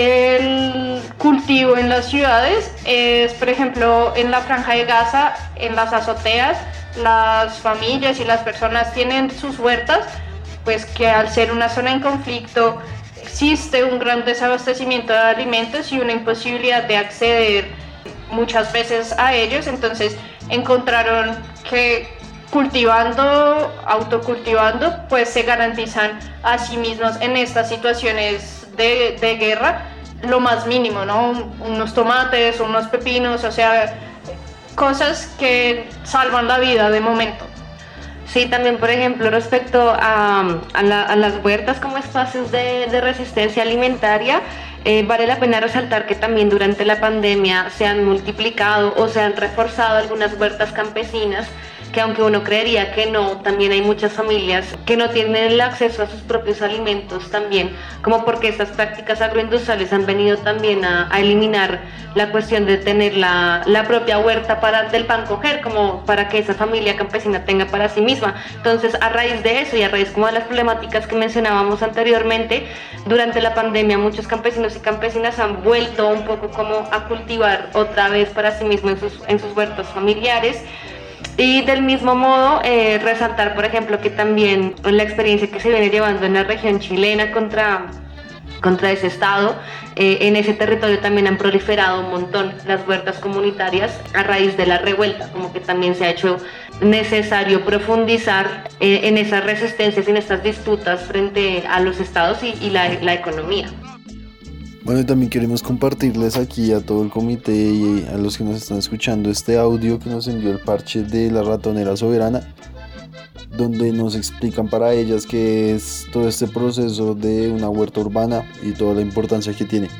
S6: el cultivo en las ciudades es, por ejemplo, en la Franja de Gaza, en las azoteas, las familias y las personas tienen sus huertas, pues que al ser una zona en conflicto existe un gran desabastecimiento de alimentos y una imposibilidad de acceder muchas veces a ellos, entonces encontraron que cultivando, autocultivando, pues se garantizan a sí mismos en estas situaciones de, de guerra lo más mínimo, ¿no? Unos tomates, unos pepinos, o sea, cosas que salvan la vida de momento.
S9: Sí, también por ejemplo respecto a, a, la, a las huertas como espacios de, de resistencia alimentaria, eh, vale la pena resaltar que también durante la pandemia se han multiplicado o se han reforzado algunas huertas campesinas, que aunque uno creería que no, también hay muchas familias que no tienen el acceso a sus propios alimentos también, como porque estas prácticas agroindustriales han venido también a, a eliminar la cuestión de tener la, la propia huerta para del pan coger, como para que esa familia campesina tenga para sí misma. Entonces, a raíz de eso y a raíz como de las problemáticas que mencionábamos anteriormente, durante la pandemia muchos campesinos y campesinas han vuelto un poco como a cultivar otra vez para sí mismos en sus, en sus huertos familiares. Y del mismo modo, eh, resaltar, por ejemplo, que también la experiencia que se viene llevando en la región chilena contra, contra ese estado, eh, en ese territorio también han proliferado un montón las huertas comunitarias a raíz de la revuelta, como que también se ha hecho necesario profundizar eh, en esas resistencias y en estas disputas frente a los estados y, y la, la economía.
S16: Bueno, y también queremos compartirles aquí a todo el comité y a los que nos están escuchando este audio que nos envió el parche de la ratonera soberana, donde nos explican para ellas qué es todo este proceso de una huerta urbana y toda la importancia que tiene.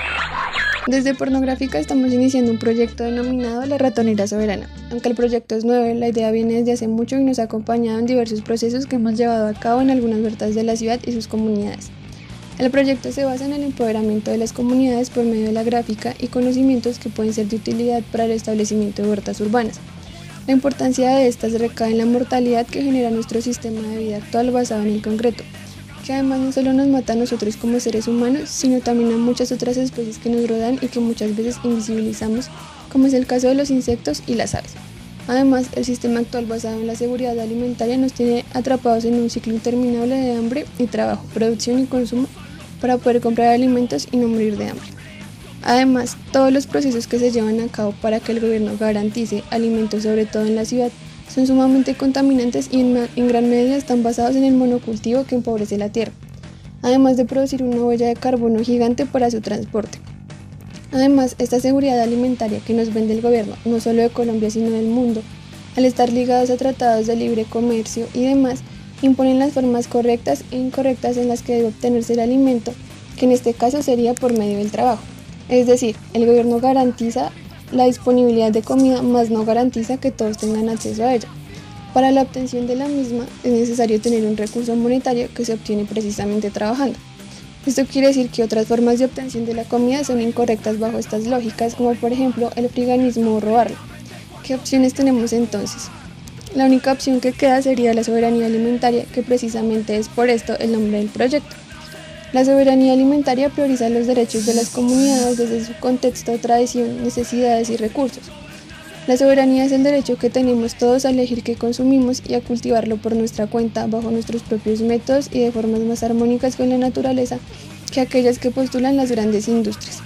S19: Desde Pornográfica estamos iniciando un proyecto denominado La Ratonera Soberana. Aunque el proyecto es nuevo, la idea viene desde hace mucho y nos ha acompañado en diversos procesos que hemos llevado a cabo en algunas huertas de la ciudad y sus comunidades. El proyecto se basa en el empoderamiento de las comunidades por medio de la gráfica y conocimientos que pueden ser de utilidad para el establecimiento de huertas urbanas. La importancia de estas recae en la mortalidad que genera nuestro sistema de vida actual basado en el concreto, que además no solo nos mata a nosotros como seres humanos, sino también a muchas otras especies que nos rodean y que muchas veces invisibilizamos, como es el caso de los insectos y las aves. Además, el sistema actual basado en la seguridad alimentaria nos tiene atrapados en un ciclo interminable de hambre y trabajo, producción y consumo, para poder comprar alimentos y no morir de hambre. Además, todos los procesos que se llevan a cabo para que el gobierno garantice alimentos, sobre todo en la ciudad, son sumamente contaminantes y en, en gran medida están basados en el monocultivo que empobrece la tierra, además de producir una huella de carbono gigante para su transporte. Además, esta seguridad alimentaria que nos vende el gobierno, no solo de Colombia sino del mundo, al estar ligados a tratados de libre comercio y demás, imponen las formas correctas e incorrectas en las que debe obtenerse el alimento, que en este caso sería por medio del trabajo. Es decir, el gobierno garantiza la disponibilidad de comida, mas no garantiza que todos tengan acceso a ella. Para la obtención de la misma es necesario tener un recurso monetario que se obtiene precisamente trabajando. Esto quiere decir que otras formas de obtención de la comida son incorrectas bajo estas lógicas, como por ejemplo el friganismo o robarla. ¿Qué opciones tenemos entonces? La única opción que queda sería la soberanía alimentaria, que precisamente es por esto el nombre del proyecto. La soberanía alimentaria prioriza los derechos de las comunidades desde su contexto, tradición, necesidades y recursos. La soberanía es el derecho que tenemos todos a elegir qué consumimos y a cultivarlo por nuestra cuenta, bajo nuestros propios métodos y de formas más armónicas con la naturaleza que aquellas que postulan las grandes industrias.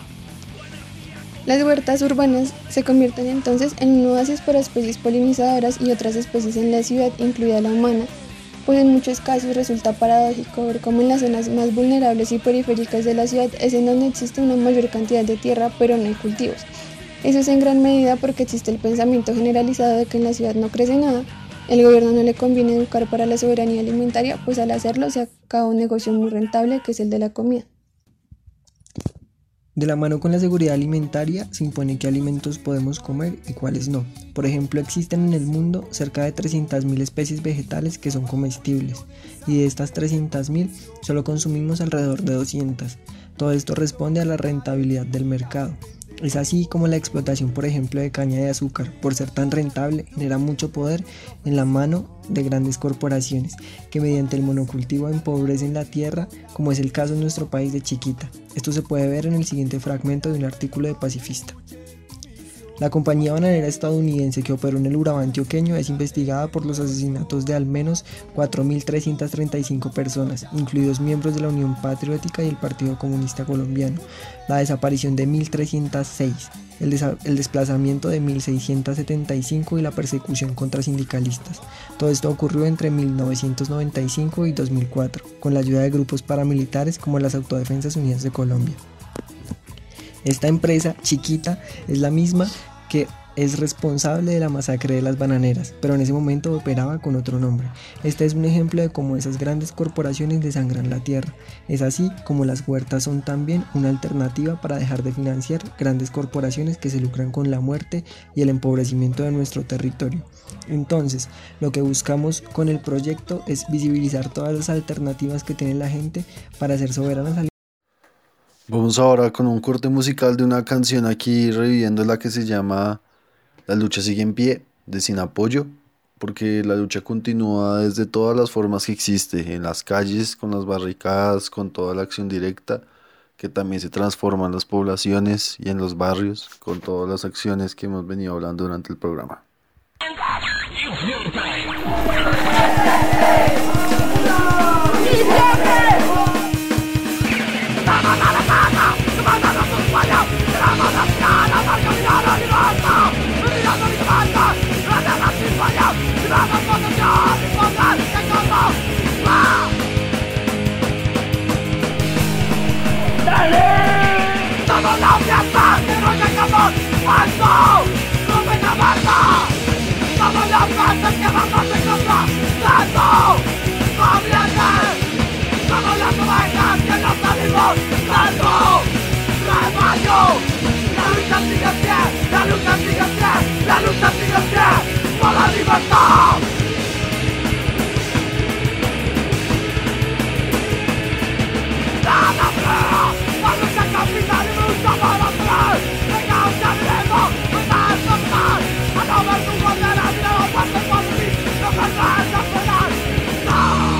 S19: Las huertas urbanas se convierten entonces en un oasis para especies polinizadoras y otras especies en la ciudad, incluida la humana, pues en muchos casos resulta paradójico ver cómo en las zonas más vulnerables y periféricas de la ciudad es en donde existe una mayor cantidad de tierra, pero no hay cultivos. Eso es en gran medida porque existe el pensamiento generalizado de que en la ciudad no crece nada. El gobierno no le conviene educar para la soberanía alimentaria, pues al hacerlo se acaba un negocio muy rentable que es el de la comida.
S20: De la mano con la seguridad alimentaria se impone qué alimentos podemos comer y cuáles no. Por ejemplo, existen en el mundo cerca de trescientas mil especies vegetales que son comestibles y de estas trescientas mil solo consumimos alrededor de doscientas. Todo esto responde a la rentabilidad del mercado. Es así como la explotación, por ejemplo, de caña de azúcar, por ser tan rentable, genera mucho poder en la mano de grandes corporaciones que mediante el monocultivo empobrecen la tierra, como es el caso en nuestro país de Chiquita. Esto se puede ver en el siguiente fragmento de un artículo de Pacifista. La compañía bananera estadounidense que operó en el Urabá antioqueño es investigada por los asesinatos de al menos cuatro mil trescientas treinta y cinco personas, incluidos miembros de la Unión Patriótica y el Partido Comunista Colombiano, la desaparición de mil trescientos seis, el, des- el desplazamiento de mil seiscientos setenta y cinco y la persecución contra sindicalistas. Todo esto ocurrió entre mil novecientos noventa y cinco y dos mil cuatro, con la ayuda de grupos paramilitares como las Autodefensas Unidas de Colombia. Esta empresa chiquita es la misma que es responsable de la masacre de las bananeras, pero en ese momento operaba con otro nombre. Este es un ejemplo de cómo esas grandes corporaciones desangran la tierra. Es así como las huertas son también una alternativa para dejar de financiar grandes corporaciones que se lucran con la muerte y el empobrecimiento de nuestro territorio. Entonces, lo que buscamos con el proyecto es visibilizar todas las alternativas que tiene la gente para ser soberanas.
S16: Vamos ahora con un corte musical de una canción aquí reviviendo la que se llama La lucha sigue en pie, de Sin Apoyo, porque la lucha continúa desde todas las formas que existe, en las calles, con las barricadas, con toda la acción directa, que también se transforma en las poblaciones y en los barrios, con todas las acciones que hemos venido hablando durante el programa.
S1: Somos la fiesta que nos dejamos alto, no me llamarla. Somos las fuerzas que vamos en contra tanto, comienzan. Somos las ovejas que no salimos tanto, rebaño. La lucha sigue en pie, la lucha sigue en pie, la lucha sigue en pie por la libertad. Nada más, la lucha capital y lucha para atrás. Venga, ya veremos, matar, matar. A no ver tu bandera, mira los pasos por mí. No me vas a frenar, no.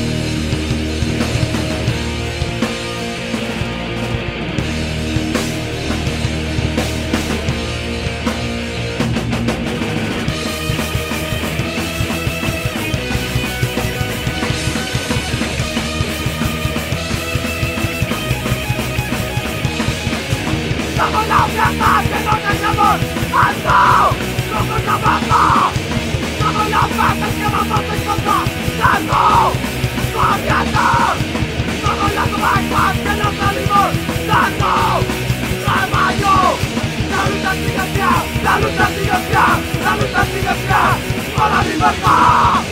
S1: Somos la fiesta que nos dejamos alto, no me llamarla. Somos las fuerzas que vamos en contra tanto, corrientes. Somos las ovejas que no salimos tanto, rebaño. La lucha sigue en pie, la lucha sigue en pie, la lucha sigue en pie por la libertad.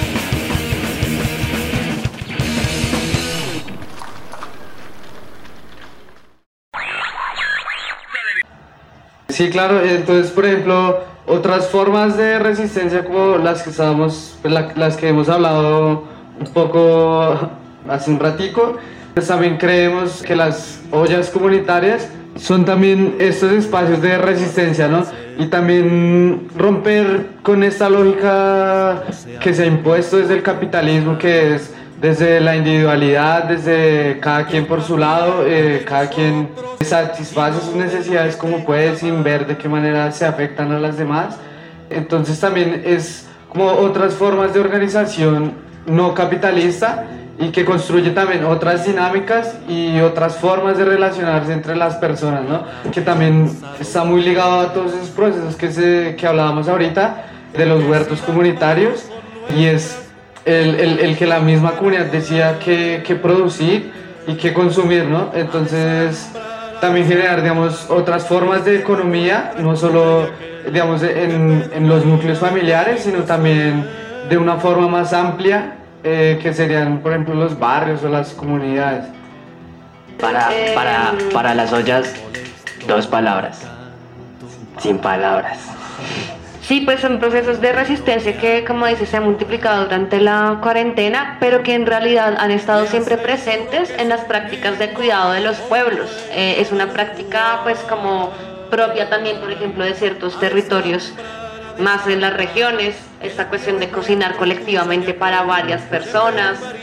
S11: Sí, claro, entonces por ejemplo, otras formas de resistencia como las que estábamos, pues, la, las que hemos hablado un poco hace un ratico, pues también creemos que las ollas comunitarias son también estos espacios de resistencia, ¿no? Y también romper con esta lógica que se ha impuesto desde el capitalismo, que es desde la individualidad, desde cada quien por su lado, eh, cada quien satisface sus necesidades como puede sin ver de qué manera se afectan a las demás. Entonces también es como otras formas de organización no capitalista y que construye también otras dinámicas y otras formas de relacionarse entre las personas, ¿no? Que también está muy ligado a todos esos procesos que, se, que hablábamos ahorita de los huertos comunitarios, y es el, el, el que la misma comunidad decía qué, qué producir y qué consumir, ¿no? Entonces también generar, digamos, otras formas de economía, no solo, digamos, en, en los núcleos familiares, sino también de una forma más amplia, eh, que serían, por ejemplo, los barrios o las comunidades.
S14: Para, para, para las ollas, dos palabras. Sin palabras.
S9: Sí, pues son procesos de resistencia que, como dices, se han multiplicado durante la cuarentena, pero que en realidad han estado siempre presentes en las prácticas de cuidado de los pueblos. Eh, es una práctica, pues, como propia también, por ejemplo, de ciertos territorios, más en las regiones, esta cuestión de cocinar colectivamente para varias personas.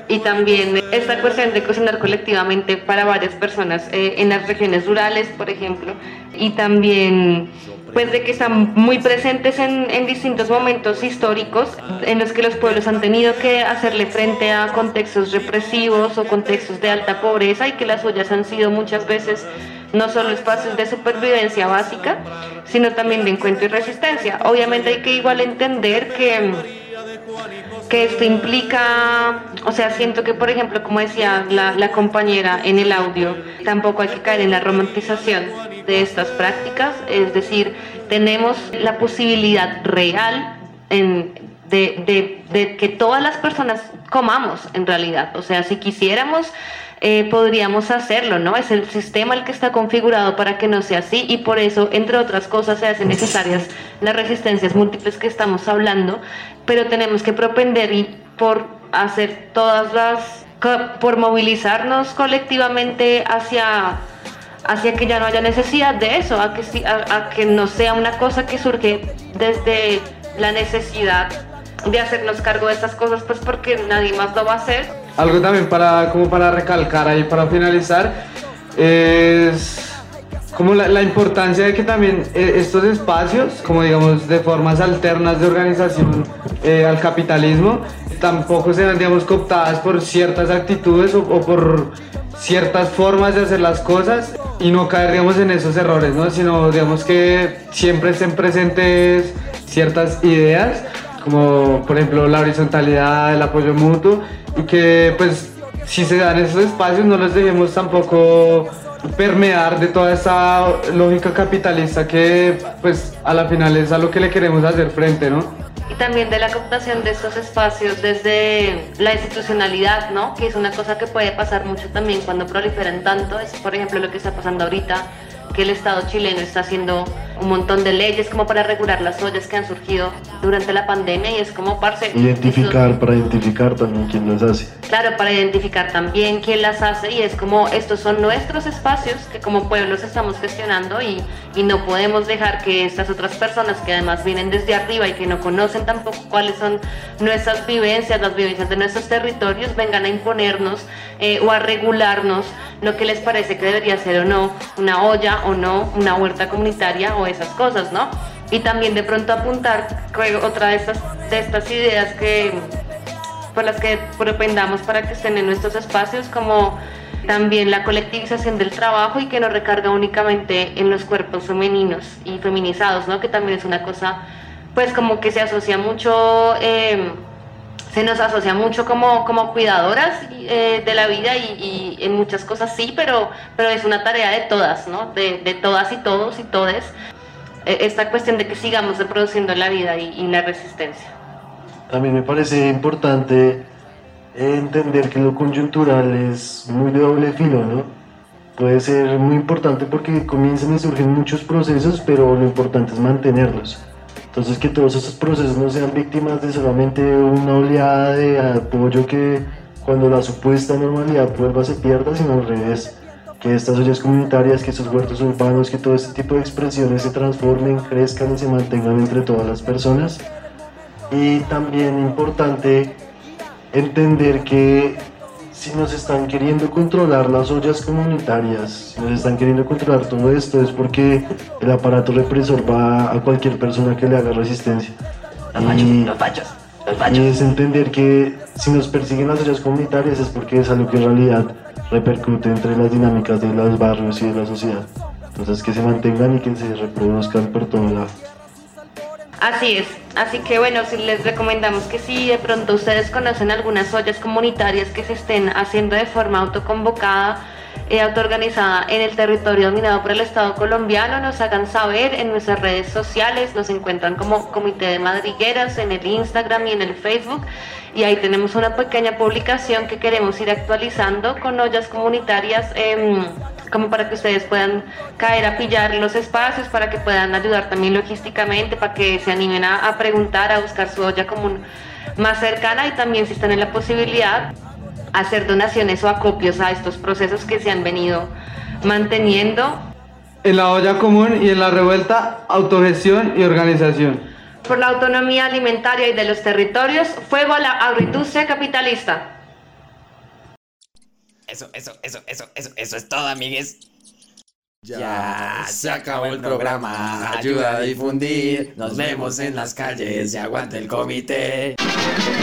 S9: y también esta cuestión de cocinar colectivamente para varias personas eh, en las regiones rurales, por ejemplo, y también pues de que están muy presentes en, en distintos momentos históricos en los que los pueblos han tenido que hacerle frente a contextos represivos o contextos de alta pobreza y que las ollas han sido muchas veces no solo espacios de supervivencia básica, sino también de encuentro y resistencia. Obviamente hay que igual entender que, que esto implica, o sea, siento que por ejemplo, como decía la, la compañera en el audio, tampoco hay que caer en la romantización de estas prácticas, es decir, tenemos la posibilidad real en, de, de, de que todas las personas comamos en realidad, o sea, si quisiéramos eh, podríamos hacerlo, ¿no? Es el sistema el que está configurado para que no sea así y por eso, entre otras cosas, se hacen necesarias las resistencias múltiples que estamos hablando, pero tenemos que propender y por hacer todas las, por movilizarnos colectivamente hacia hacia que ya no haya necesidad de eso, a que, a, a que no sea una cosa que surge desde la necesidad de hacernos cargo de estas cosas, pues porque nadie más lo va a hacer.
S11: Algo también para, como para recalcar ahí, para finalizar, es como la, la importancia de que también eh, estos espacios, como digamos de formas alternas de organización eh, al capitalismo, tampoco sean, digamos, cooptadas por ciertas actitudes o, o por ciertas formas de hacer las cosas y no caer, digamos, en esos errores, ¿no? Sino, digamos, que siempre estén presentes ciertas ideas, como por ejemplo la horizontalidad, el apoyo mutuo, y que pues si se dan esos espacios no los dejemos tampoco permear de toda esa lógica capitalista que pues a la final es a lo que le queremos hacer frente, ¿no?
S9: Y también de la cooptación de estos espacios desde la institucionalidad, ¿no? Que es una cosa que puede pasar mucho también cuando proliferan tanto, es por ejemplo lo que está pasando ahorita, que el Estado chileno está haciendo un montón de leyes como para regular las ollas que han surgido durante la pandemia y es como parce...
S16: Identificar,
S9: eso,
S16: para identificar también quién las hace.
S9: Claro, para identificar también quién las hace y es como estos son nuestros espacios que como pueblos estamos gestionando y, y no podemos dejar que estas otras personas que además vienen desde arriba y que no conocen tampoco cuáles son nuestras vivencias, las vivencias de nuestros territorios, vengan a imponernos eh, o a regularnos lo que les parece que debería ser o no una olla o no una huerta comunitaria o esas cosas, ¿no? Y también de pronto apuntar otra de estas, de estas ideas que por las que propendamos para que estén en nuestros espacios, como también la colectivización del trabajo y que no recarga únicamente en los cuerpos femeninos y feminizados, ¿no? Que también es una cosa, pues como que se asocia mucho, eh, se nos asocia mucho como, como cuidadoras eh, de la vida y, y en muchas cosas sí, pero, pero es una tarea de todas, ¿no? De, de todas y todos y todes, eh, esta cuestión de que sigamos reproduciendo la vida y, y la resistencia.
S16: También me parece importante entender que lo coyuntural es muy de doble filo, ¿no? Puede ser muy importante porque comienzan y surgen muchos procesos, pero lo importante es mantenerlos. Entonces que todos esos procesos no sean víctimas de solamente una oleada de apoyo que cuando la supuesta normalidad vuelva se pierda, sino al revés. Que estas ollas comunitarias, que estos huertos urbanos, que todo este tipo de expresiones se transformen, crezcan y se mantengan entre todas las personas. Y también importante entender que si nos están queriendo controlar las ollas comunitarias, si nos están queriendo controlar todo esto, es porque el aparato represor va a cualquier persona que le haga resistencia. Y,
S14: Los fachos, los fachos.
S16: y es entender que si nos persiguen las ollas comunitarias es porque es algo que en realidad repercute entre las dinámicas de los barrios y de la sociedad. Entonces que se mantengan y que se reproduzcan por todo lado.
S9: Así es, así que bueno, si les recomendamos que si de pronto ustedes conocen algunas ollas comunitarias que se estén haciendo de forma autoconvocada, eh, autoorganizada en el territorio dominado por el Estado colombiano, nos hagan saber en nuestras redes sociales, nos encuentran como Comité de Madrigueras en el Instagram y en el Facebook, y ahí tenemos una pequeña publicación que queremos ir actualizando con ollas comunitarias, eh, como para que ustedes puedan caer a pillar los espacios, para que puedan ayudar también logísticamente, para que se animen a, a preguntar, a buscar su olla común más cercana y también si están en la posibilidad hacer donaciones o acopios a estos procesos que se han venido manteniendo.
S11: En la olla común y en la revuelta, autogestión y organización.
S9: Por la autonomía alimentaria y de los territorios, fuego a la agroindustria capitalista.
S10: Eso, eso, eso, eso, eso, eso es todo, amigues.
S1: Ya se acabó el programa, ayuda a difundir. Nos vemos en las calles y aguante el comité.